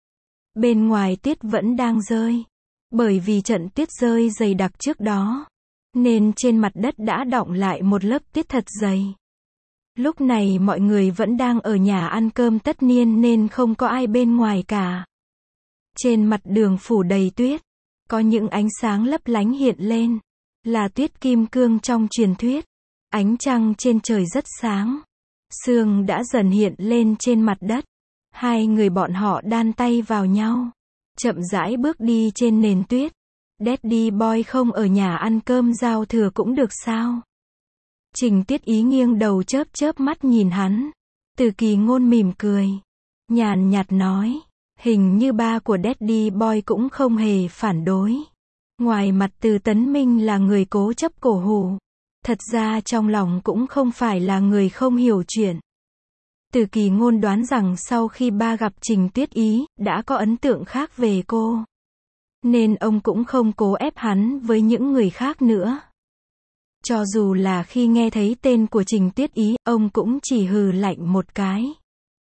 A: Bên ngoài tuyết vẫn đang rơi. Bởi vì trận tuyết rơi dày đặc trước đó, nên trên mặt đất đã đọng lại một lớp tuyết thật dày. Lúc này mọi người vẫn đang ở nhà ăn cơm tất niên nên không có ai bên ngoài cả. Trên mặt đường phủ đầy tuyết, có những ánh sáng lấp lánh hiện lên, là tuyết kim cương trong truyền thuyết. Ánh trăng trên trời rất sáng. Sương đã dần hiện lên trên mặt đất. Hai người bọn họ đan tay vào nhau, chậm rãi bước đi trên nền tuyết. Daddy Boy không ở nhà ăn cơm giao thừa cũng được sao? Trình Tiết Ý nghiêng đầu chớp chớp mắt nhìn hắn. Từ Kỳ Ngôn mỉm cười, nhàn nhạt nói, hình như ba của Daddy Boy cũng không hề phản đối. Ngoài mặt Từ Tấn Minh là người cố chấp cổ hủ, thật ra trong lòng cũng không phải là người không hiểu chuyện. Từ Kỳ Ngôn đoán rằng sau khi ba gặp Trình Tuyết Ý, đã có ấn tượng khác về cô. Nên ông cũng không cố ép hắn với những người khác nữa. Cho dù là khi nghe thấy tên của Trình Tuyết Ý, ông cũng chỉ hừ lạnh một cái.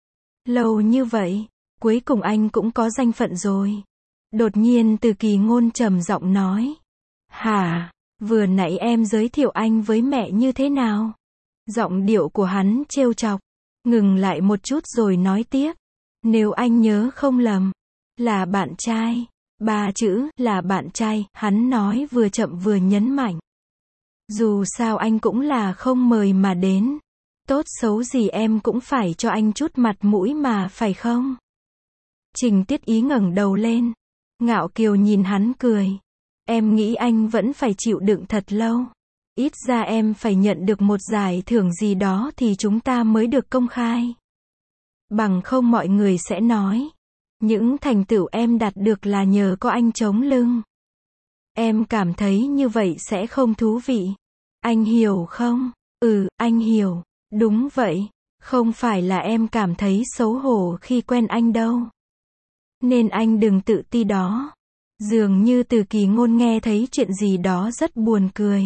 A: Lâu như vậy, cuối cùng anh cũng có danh phận rồi. Đột nhiên Từ Kỳ Ngôn trầm giọng nói. Hả, vừa nãy em giới thiệu anh với mẹ như thế nào? Giọng điệu của hắn trêu chọc. Ngừng lại một chút rồi nói tiếp. Nếu anh nhớ không lầm, là bạn trai. Ba chữ là bạn trai, hắn nói vừa chậm vừa nhấn mạnh. Dù sao anh cũng là không mời mà đến. Tốt xấu gì em cũng phải cho anh chút mặt mũi mà phải không? Trình Tiết Ý ngẩng đầu lên, ngạo kiều nhìn hắn cười. Em nghĩ anh vẫn phải chịu đựng thật lâu. Ít ra em phải nhận được một giải thưởng gì đó thì chúng ta mới được công khai. Bằng không mọi người sẽ nói, những thành tựu em đạt được là nhờ có anh chống lưng. Em cảm thấy như vậy sẽ không thú vị. Anh hiểu không? Ừ, anh hiểu. Đúng vậy. Không phải là em cảm thấy xấu hổ khi quen anh đâu. Nên anh đừng tự ti đó. Dường như Từ Kỳ Ngôn nghe thấy chuyện gì đó rất buồn cười.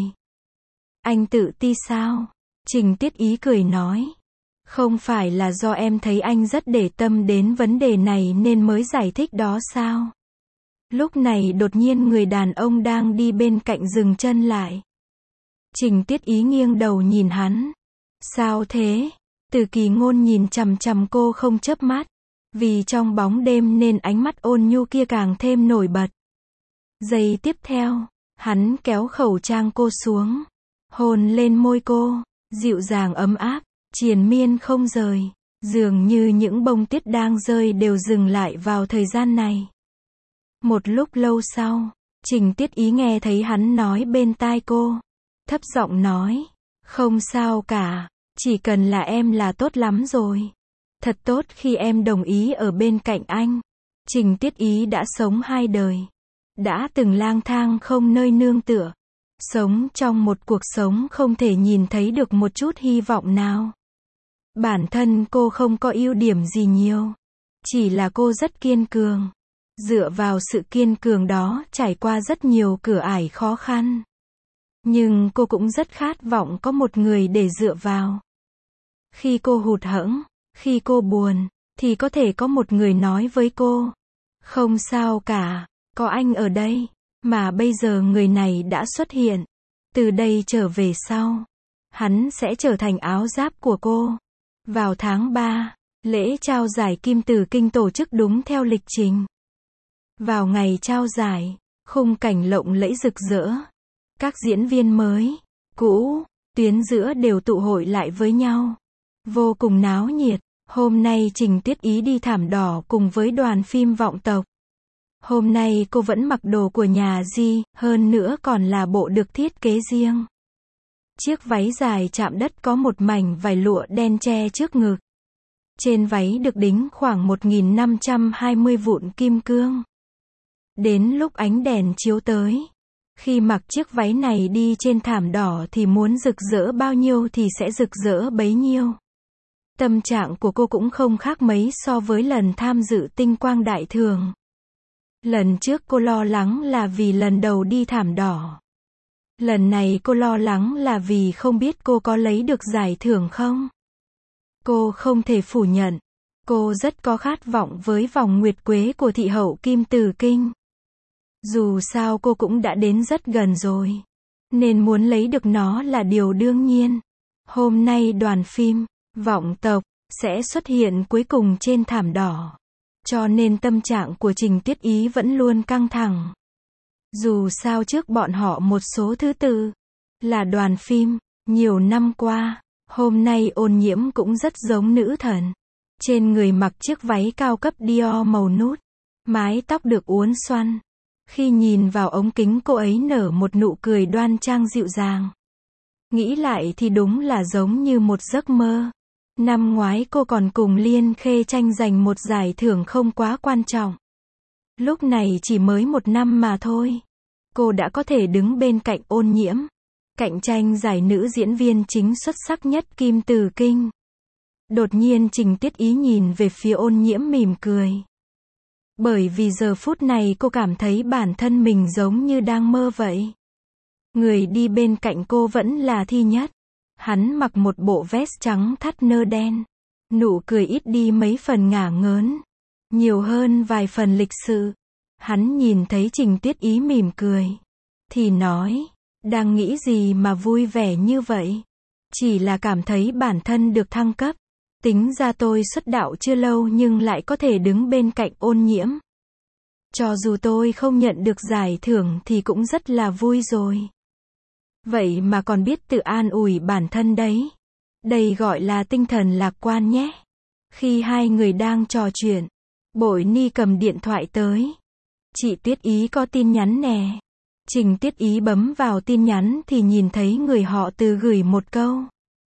A: Anh tự ti sao? Trình Tiết Ý cười nói. Không phải là do em thấy anh rất để tâm đến vấn đề này nên mới giải thích đó sao? Lúc này đột nhiên người đàn ông đang đi bên cạnh dừng chân lại. Trình Tiết Ý nghiêng đầu nhìn hắn. Sao thế? Từ Kỳ Ngôn nhìn chằm chằm cô không chớp mắt. Vì trong bóng đêm nên ánh mắt ôn nhu kia càng thêm nổi bật. Giây tiếp theo, hắn kéo khẩu trang cô xuống, hôn lên môi cô, dịu dàng ấm áp, triền miên không rời. Dường như những bông tuyết đang rơi đều dừng lại vào thời gian này. Một lúc lâu sau, Trình Tiết Ý nghe thấy hắn nói bên tai cô. Thấp giọng nói, không sao cả, chỉ cần là em là tốt lắm rồi. Thật tốt khi em đồng ý ở bên cạnh anh. Trình Tiết Ý đã sống hai đời. Đã từng lang thang không nơi nương tựa. Sống trong một cuộc sống không thể nhìn thấy được một chút hy vọng nào. Bản thân cô không có ưu điểm gì nhiều. Chỉ là cô rất kiên cường. Dựa vào sự kiên cường đó trải qua rất nhiều cửa ải khó khăn. Nhưng cô cũng rất khát vọng có một người để dựa vào. Khi cô hụt hẫng, khi cô buồn, thì có thể có một người nói với cô. Không sao cả, có anh ở đây. Mà bây giờ người này đã xuất hiện. Từ đây trở về sau, hắn sẽ trở thành áo giáp của cô. Vào tháng ba, lễ trao giải Kim Tử Kinh tổ chức đúng theo lịch trình. Vào ngày trao giải, khung cảnh lộng lẫy rực rỡ. Các diễn viên mới, cũ, tuyến giữa đều tụ hội lại với nhau. Vô cùng náo nhiệt. Hôm nay Trình Tiết Ý đi thảm đỏ cùng với đoàn phim Vọng Tộc. Hôm nay cô vẫn mặc đồ của nhà Di, hơn nữa còn là bộ được thiết kế riêng. Chiếc váy dài chạm đất có một mảnh vải lụa đen che trước ngực. Trên váy được đính khoảng một nghìn năm trăm hai mươi vụn kim cương. Đến lúc ánh đèn chiếu tới, khi mặc chiếc váy này đi trên thảm đỏ thì muốn rực rỡ bao nhiêu thì sẽ rực rỡ bấy nhiêu. Tâm trạng của cô cũng không khác mấy so với lần tham dự tinh quang đại thường. Lần trước cô lo lắng là vì lần đầu đi thảm đỏ. Lần này cô lo lắng là vì không biết cô có lấy được giải thưởng không. Cô không thể phủ nhận, cô rất có khát vọng với vòng nguyệt quế của thị hậu Kim Từ Kinh. Dù sao cô cũng đã đến rất gần rồi, nên muốn lấy được nó là điều đương nhiên. Hôm nay đoàn phim Vọng Tộc sẽ xuất hiện cuối cùng trên thảm đỏ, cho nên tâm trạng của Trình Tuyết Ý vẫn luôn căng thẳng. Dù sao trước bọn họ một số thứ tự là đoàn phim, nhiều năm qua, hôm nay Ôn Nhiễm cũng rất giống nữ thần. Trên người mặc chiếc váy cao cấp Dior màu nút, mái tóc được uốn xoăn. Khi nhìn vào ống kính cô ấy nở một nụ cười đoan trang dịu dàng. Nghĩ lại thì đúng là giống như một giấc mơ. Năm ngoái cô còn cùng Liên Khê tranh giành một giải thưởng không quá quan trọng. Lúc này chỉ mới một năm mà thôi. Cô đã có thể đứng bên cạnh Ôn Nhiễm, cạnh tranh giải nữ diễn viên chính xuất sắc nhất Kim Từ Kinh. Đột nhiên Trình Tuyết Ý nhìn về phía Ôn Nhiễm mỉm cười. Bởi vì giờ phút này cô cảm thấy bản thân mình giống như đang mơ vậy. Người đi bên cạnh cô vẫn là Thi Nhất. Hắn mặc một bộ vest trắng thắt nơ đen. Nụ cười ít đi mấy phần ngả ngớn, nhiều hơn vài phần lịch sự. Hắn nhìn thấy Trình Tuyết Ý mỉm cười, thì nói, đang nghĩ gì mà vui vẻ như vậy? Chỉ là cảm thấy bản thân được thăng cấp. Tính ra tôi xuất đạo chưa lâu nhưng lại có thể đứng bên cạnh Ôn Nhiễm. Cho dù tôi không nhận được giải thưởng thì cũng rất là vui rồi. Vậy mà còn biết tự an ủi bản thân đấy. Đây gọi là tinh thần lạc quan nhé. Khi hai người đang trò chuyện, Bội Ni cầm điện thoại tới. Chị Tuyết Ý có tin nhắn nè. Trình Tuyết Ý bấm vào tin nhắn thì nhìn thấy người họ Từ gửi một câu.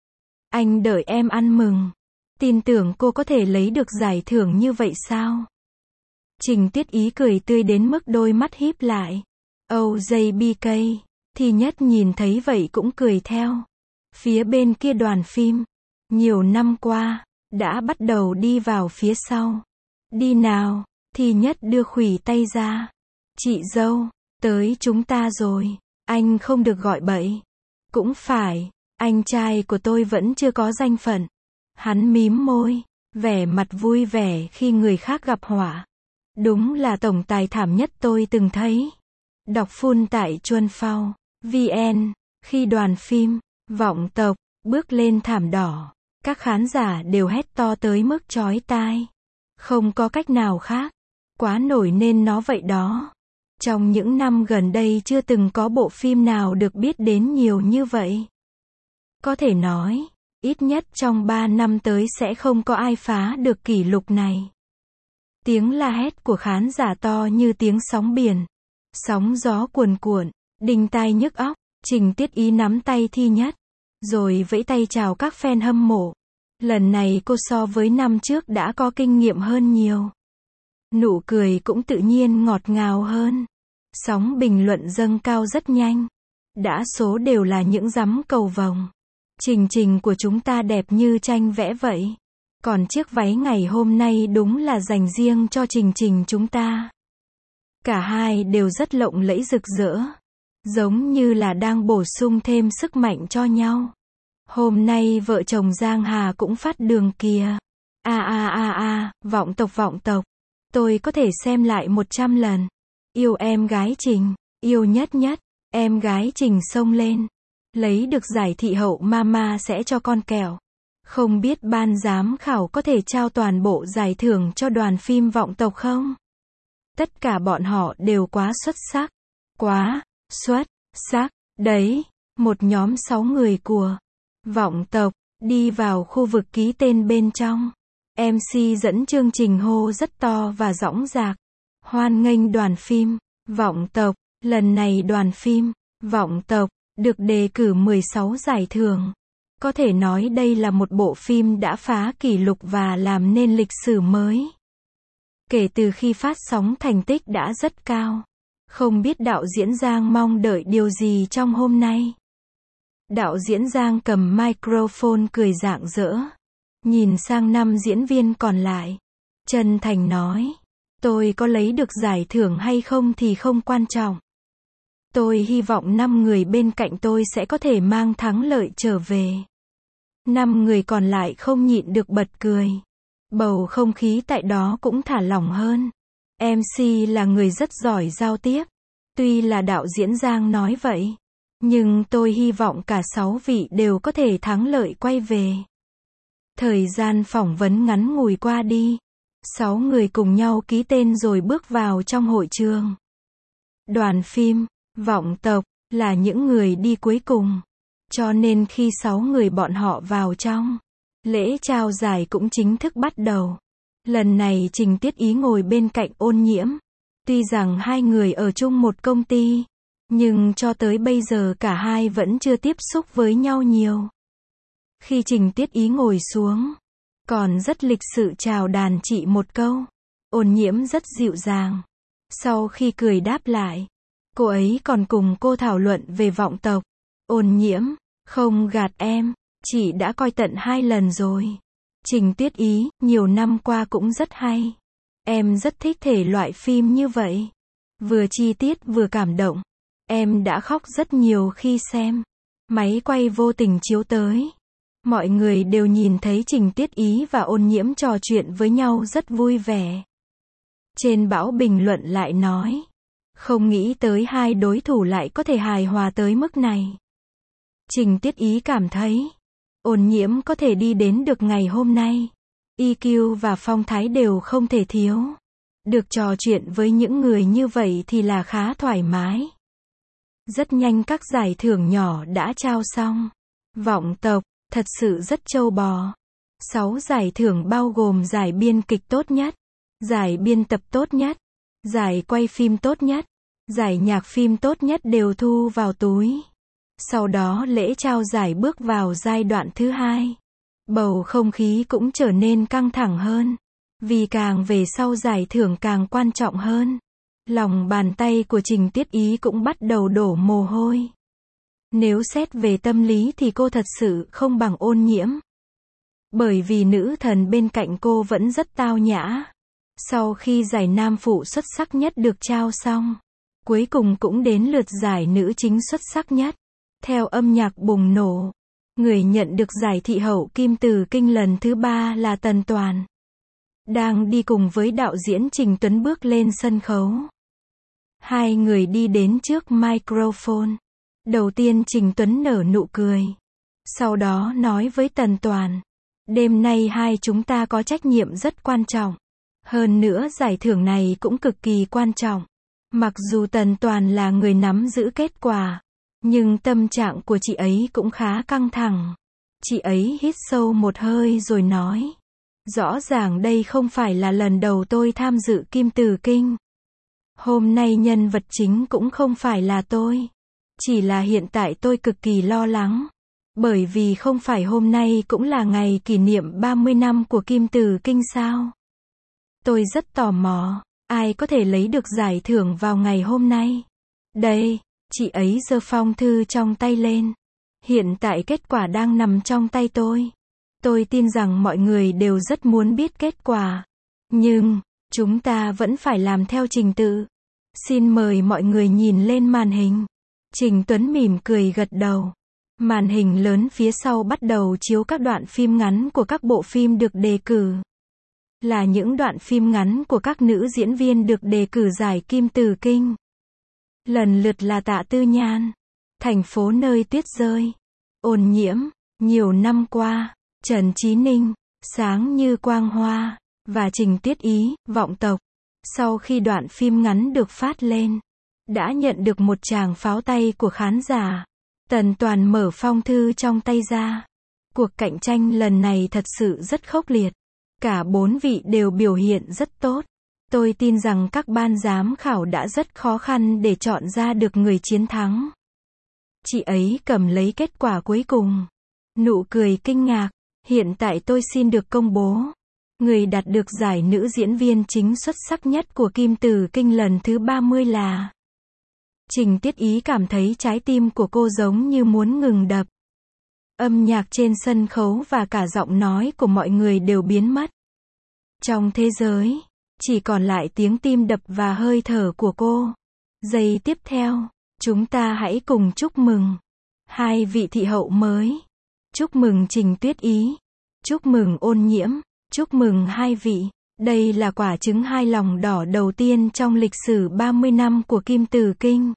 A: Anh đợi em ăn mừng. Tin tưởng cô có thể lấy được giải thưởng như vậy sao? Trình Tuyết Ý cười tươi đến mức đôi mắt híp lại. ô gi bê ca, Thi Nhất nhìn thấy vậy cũng cười theo. Phía bên kia đoàn phim, nhiều năm qua, đã bắt đầu đi vào phía sau. Đi nào, Thi Nhất đưa khuỷu tay ra. Chị dâu, tới chúng ta rồi, anh không được gọi bậy. Cũng phải, anh trai của tôi vẫn chưa có danh phận. Hắn mím môi, vẻ mặt vui vẻ khi người khác gặp họa. Đúng là tổng tài thảm nhất tôi từng thấy. Đọc full tại Chuân Phao, vn, khi đoàn phim Vọng Tộc bước lên thảm đỏ, các khán giả đều hét to tới mức chói tai. Không có cách nào khác, quá nổi nên nó vậy đó. Trong những năm gần đây chưa từng có bộ phim nào được biết đến nhiều như vậy. Có thể nói, ít nhất trong ba năm tới sẽ không có ai phá được kỷ lục này. Tiếng la hét của khán giả to như tiếng sóng biển. Sóng gió cuồn cuộn, đinh tai nhức óc. Trình Tuyết Ý nắm tay Thi Nhất, rồi vẫy tay chào các fan hâm mộ. Lần này cô so với năm trước đã có kinh nghiệm hơn nhiều. Nụ cười cũng tự nhiên ngọt ngào hơn. Sóng bình luận dâng cao rất nhanh. Đa số đều là những dắm cầu vồng. Trình Trình của chúng ta đẹp như tranh vẽ vậy. Còn chiếc váy ngày hôm nay đúng là dành riêng cho Trình Trình chúng ta. Cả hai đều rất lộng lẫy rực rỡ. Giống như là đang bổ sung thêm sức mạnh cho nhau. Hôm nay vợ chồng Giang Hà cũng phát đường kìa. A a a a, Vọng Tộc Vọng Tộc. Tôi có thể xem lại một trăm lần. Yêu em gái Trình, yêu nhất nhất. Em gái Trình xông lên. Lấy được giải thị hậu mama sẽ cho con kẹo. Không biết ban giám khảo có thể trao toàn bộ giải thưởng cho đoàn phim Vọng Tộc không? Tất cả bọn họ đều quá xuất sắc. Quá xuất sắc. Đấy, một nhóm sáu người của Vọng Tộc đi vào khu vực ký tên bên trong. em xê dẫn chương trình hô rất to và dõng dạc. Hoan nghênh đoàn phim Vọng Tộc. Lần này đoàn phim Vọng Tộc được đề cử mười sáu giải thưởng. Có thể nói đây là một bộ phim đã phá kỷ lục và làm nên lịch sử mới. Kể từ khi phát sóng thành tích đã rất cao. Không biết đạo diễn Giang mong đợi điều gì trong hôm nay. Đạo diễn Giang cầm microphone cười rạng rỡ. Nhìn sang năm diễn viên còn lại. Chân thành nói. Tôi có lấy được giải thưởng hay không thì không quan trọng. Tôi hy vọng năm người bên cạnh tôi sẽ có thể mang thắng lợi trở về. Năm người còn lại không nhịn được bật cười. Bầu không khí tại đó cũng thả lỏng hơn. em xê là người rất giỏi giao tiếp. Tuy là đạo diễn Giang nói vậy. Nhưng tôi hy vọng cả sáu vị đều có thể thắng lợi quay về. Thời gian phỏng vấn ngắn ngủi qua đi. Sáu người cùng nhau ký tên rồi bước vào trong hội trường. Đoàn phim Vọng Tộc là những người đi cuối cùng. Cho nên khi sáu người bọn họ vào trong, lễ trao giải cũng chính thức bắt đầu. Lần này Trình Tiết Ý ngồi bên cạnh Ôn Nhiễm. Tuy rằng hai người ở chung một công ty, nhưng cho tới bây giờ cả hai vẫn chưa tiếp xúc với nhau nhiều. Khi Trình Tiết Ý ngồi xuống, còn rất lịch sự chào đàn chị một câu. Ôn Nhiễm rất dịu dàng. Sau khi cười đáp lại, cô ấy còn cùng cô thảo luận về Vọng Tộc. Ôn Nhiễm, không gạt em, chị đã coi tận hai lần rồi. Trình Tiết Ý, nhiều năm qua cũng rất hay. Em rất thích thể loại phim như vậy. Vừa chi tiết vừa cảm động. Em đã khóc rất nhiều khi xem. Máy quay vô tình chiếu tới. Mọi người đều nhìn thấy Trình Tiết Ý và Ôn Nhiễm trò chuyện với nhau rất vui vẻ. Trên bão bình luận lại nói. Không nghĩ tới hai đối thủ lại có thể hài hòa tới mức này. Trình Tiết Ý cảm thấy. Ôn Nhiễm có thể đi đến được ngày hôm nay. i kiu và phong thái đều không thể thiếu. Được trò chuyện với những người như vậy thì là khá thoải mái. Rất nhanh các giải thưởng nhỏ đã trao xong. Vọng Tộc thật sự rất trâu bò. Sáu giải thưởng bao gồm giải biên kịch tốt nhất, giải biên tập tốt nhất, giải quay phim tốt nhất, giải nhạc phim tốt nhất đều thu vào túi. Sau đó lễ trao giải bước vào giai đoạn thứ hai. Bầu không khí cũng trở nên căng thẳng hơn. Vì càng về sau giải thưởng càng quan trọng hơn. Lòng bàn tay của Trình Tiết Ý cũng bắt đầu đổ mồ hôi. Nếu xét về tâm lý thì cô thật sự không bằng Ôn Nhiễm. Bởi vì nữ thần bên cạnh cô vẫn rất tao nhã. Sau khi giải nam phụ xuất sắc nhất được trao xong, cuối cùng cũng đến lượt giải nữ chính xuất sắc nhất. Theo âm nhạc bùng nổ, người nhận được giải thị hậu Kim Từ Kinh lần thứ ba là Tần Toàn. Đang đi cùng với đạo diễn Trình Tuấn bước lên sân khấu. Hai người đi đến trước microphone. Đầu tiên Trình Tuấn nở nụ cười. Sau đó nói với Tần Toàn. Đêm nay hai chúng ta có trách nhiệm rất quan trọng. Hơn nữa giải thưởng này cũng cực kỳ quan trọng. Mặc dù Tần Toàn là người nắm giữ kết quả, nhưng tâm trạng của chị ấy cũng khá căng thẳng. Chị ấy hít sâu một hơi rồi nói. Rõ ràng đây không phải là lần đầu tôi tham dự Kim Từ Kinh. Hôm nay nhân vật chính cũng không phải là tôi. Chỉ là hiện tại tôi cực kỳ lo lắng. Bởi vì không phải hôm nay cũng là ngày kỷ niệm ba mươi năm của Kim Từ Kinh sao? Tôi rất tò mò, ai có thể lấy được giải thưởng vào ngày hôm nay? Đây, chị ấy giơ phong thư trong tay lên. Hiện tại kết quả đang nằm trong tay tôi. Tôi tin rằng mọi người đều rất muốn biết kết quả. Nhưng, chúng ta vẫn phải làm theo trình tự. Xin mời mọi người nhìn lên màn hình. Trình Tuấn mỉm cười gật đầu. Màn hình lớn phía sau bắt đầu chiếu các đoạn phim ngắn của các bộ phim được đề cử. Là những đoạn phim ngắn của các nữ diễn viên được đề cử giải Kim Từ Kinh. Lần lượt là Tạ Tư Nhan, Thành phố nơi tuyết rơi, Ôn Nhiễm, Nhiều năm qua, Trần Chí Ninh, Sáng như quang hoa, và Trình Tiết Ý, Vọng Tộc. Sau khi đoạn phim ngắn được phát lên, đã nhận được một tràng pháo tay của khán giả. Tần Toàn mở phong thư trong tay ra. Cuộc cạnh tranh lần này thật sự rất khốc liệt. Cả bốn vị đều biểu hiện rất tốt. Tôi tin rằng các ban giám khảo đã rất khó khăn để chọn ra được người chiến thắng. Chị ấy cầm lấy kết quả cuối cùng. Nụ cười kinh ngạc. Hiện tại tôi xin được công bố. Người đạt được giải nữ diễn viên chính xuất sắc nhất của Kim Tử Kinh lần thứ ba mươi là Trình Tiết Ý. Cảm thấy trái tim của cô giống như muốn ngừng đập. Âm nhạc trên sân khấu và cả giọng nói của mọi người đều biến mất. Trong thế giới, chỉ còn lại tiếng tim đập và hơi thở của cô. Giây tiếp theo, chúng ta hãy cùng chúc mừng hai vị thị hậu mới. Chúc mừng Trình Tuyết Ý. Chúc mừng Ôn Nhiễm. Chúc mừng hai vị. Đây là quả trứng hai lòng đỏ đầu tiên trong lịch sử ba mươi năm của Kim Tử Kinh.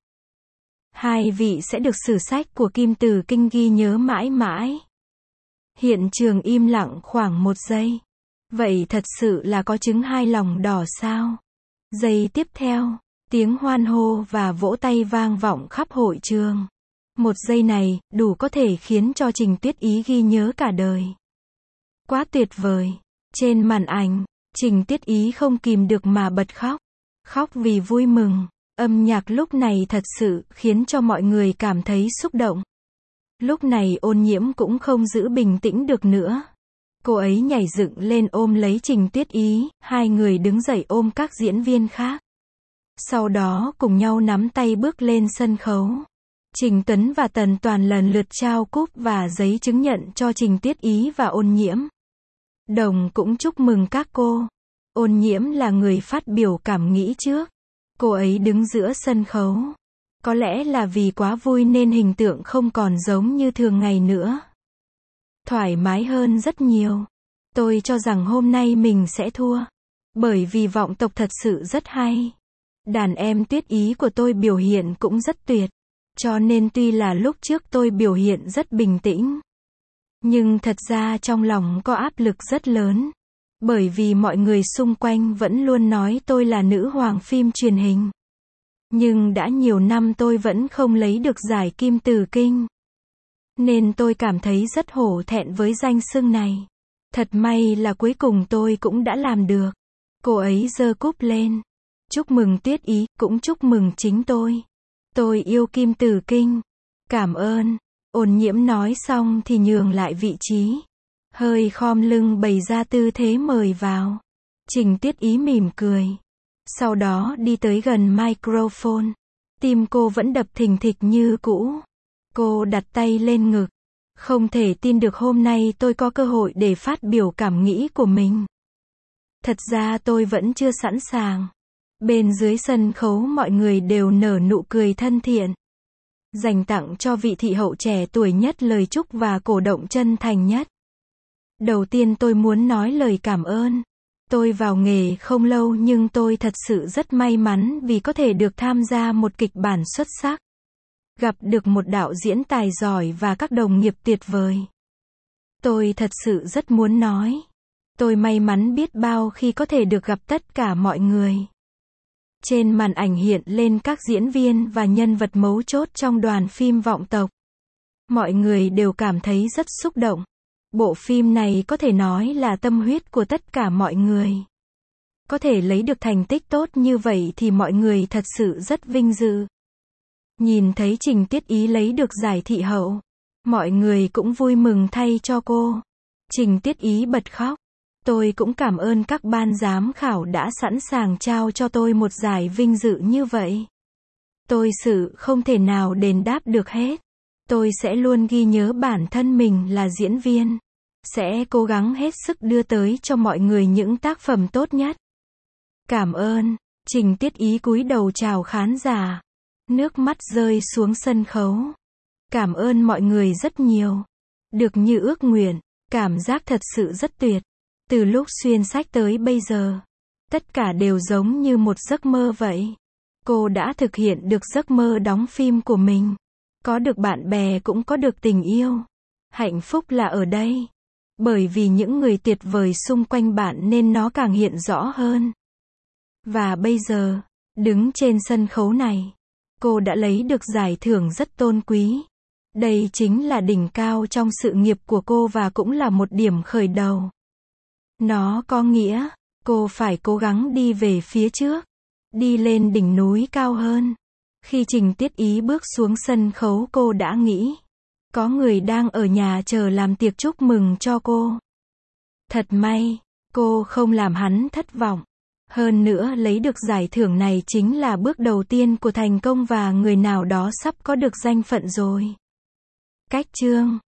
A: Hai vị sẽ được sử sách của Kim Tử Kinh ghi nhớ mãi mãi. Hiện trường im lặng khoảng một giây. Vậy thật sự là có trứng hai lòng đỏ sao? Giây tiếp theo, tiếng hoan hô và vỗ tay vang vọng khắp hội trường. Một giây này, đủ có thể khiến cho Trình Tuyết Ý ghi nhớ cả đời. Quá tuyệt vời. Trên màn ảnh, Trình Tuyết Ý không kìm được mà bật khóc. Khóc vì vui mừng. Âm nhạc lúc này thật sự khiến cho mọi người cảm thấy xúc động. Lúc này Ôn Nhiễm cũng không giữ bình tĩnh được nữa. Cô ấy nhảy dựng lên ôm lấy Trình Tuyết Ý, hai người đứng dậy ôm các diễn viên khác. Sau đó cùng nhau nắm tay bước lên sân khấu. Trình Tuấn và Tần Toàn lần lượt trao cúp và giấy chứng nhận cho Trình Tuyết Ý và Ôn Nhiễm. Đồng cũng chúc mừng các cô. Ôn Nhiễm là người phát biểu cảm nghĩ trước. Cô ấy đứng giữa sân khấu. Có lẽ là vì quá vui nên hình tượng không còn giống như thường ngày nữa. Thoải mái hơn rất nhiều. Tôi cho rằng hôm nay mình sẽ thua. Bởi vì vọng tộc thật sự rất hay. Đàn em Tuyết Ý của tôi biểu hiện cũng rất tuyệt. Cho nên tuy là lúc trước tôi biểu hiện rất bình tĩnh. Nhưng thật ra trong lòng có áp lực rất lớn. Bởi vì mọi người xung quanh vẫn luôn nói tôi là nữ hoàng phim truyền hình. Nhưng đã nhiều năm tôi vẫn không lấy được giải Kim Tử Kinh. Nên tôi cảm thấy rất hổ thẹn với danh xưng này. Thật may là cuối cùng tôi cũng đã làm được. Cô ấy giơ cúp lên. Chúc mừng Tuyết Ý, cũng chúc mừng chính tôi. Tôi yêu Kim Tử Kinh. Cảm ơn. Ôn Nhiễm nói xong thì nhường lại vị trí. Hơi khom lưng bày ra tư thế mời vào. Trình Tuyết Ý mỉm cười. Sau đó đi tới gần microphone. Tim cô vẫn đập thình thịch như cũ. Cô đặt tay lên ngực. Không thể tin được hôm nay tôi có cơ hội để phát biểu cảm nghĩ của mình. Thật ra tôi vẫn chưa sẵn sàng. Bên dưới sân khấu mọi người đều nở nụ cười thân thiện. Dành tặng cho vị thị hậu trẻ tuổi nhất lời chúc và cổ động chân thành nhất. Đầu tiên tôi muốn nói lời cảm ơn. Tôi vào nghề không lâu nhưng tôi thật sự rất may mắn vì có thể được tham gia một kịch bản xuất sắc. Gặp được một đạo diễn tài giỏi và các đồng nghiệp tuyệt vời. Tôi thật sự rất muốn nói. Tôi may mắn biết bao khi có thể được gặp tất cả mọi người. Trên màn ảnh hiện lên các diễn viên và nhân vật mấu chốt trong đoàn phim Vọng Tộc. Mọi người đều cảm thấy rất xúc động. Bộ phim này có thể nói là tâm huyết của tất cả mọi người. Có thể lấy được thành tích tốt như vậy thì mọi người thật sự rất vinh dự. Nhìn thấy Trình Tuyết Ý lấy được giải thị hậu. Mọi người cũng vui mừng thay cho cô. Trình Tuyết Ý bật khóc. Tôi cũng cảm ơn các ban giám khảo đã sẵn sàng trao cho tôi một giải vinh dự như vậy. Tôi sự không thể nào đền đáp được hết. Tôi sẽ luôn ghi nhớ bản thân mình là diễn viên. Sẽ cố gắng hết sức đưa tới cho mọi người những tác phẩm tốt nhất. Cảm ơn. Trình Tuyết Ý cúi đầu chào khán giả. Nước mắt rơi xuống sân khấu. Cảm ơn mọi người rất nhiều. Được như ước nguyện. Cảm giác thật sự rất tuyệt. Từ lúc xuyên sách tới bây giờ. Tất cả đều giống như một giấc mơ vậy. Cô đã thực hiện được giấc mơ đóng phim của mình. Có được bạn bè cũng có được tình yêu. Hạnh phúc là ở đây. Bởi vì những người tuyệt vời xung quanh bạn nên nó càng hiện rõ hơn. Và bây giờ, đứng trên sân khấu này, cô đã lấy được giải thưởng rất tôn quý. Đây chính là đỉnh cao trong sự nghiệp của cô và cũng là một điểm khởi đầu. Nó có nghĩa, Cô phải cố gắng đi về phía trước, đi lên đỉnh núi cao hơn. Khi Trình Tiết Ý bước xuống sân khấu cô đã nghĩ, có người đang ở nhà chờ làm tiệc chúc mừng cho cô. Thật may, cô không làm hắn thất vọng. Hơn nữa lấy được giải thưởng này chính là bước đầu tiên của thành công và người nào đó sắp có được danh phận rồi. Cách chương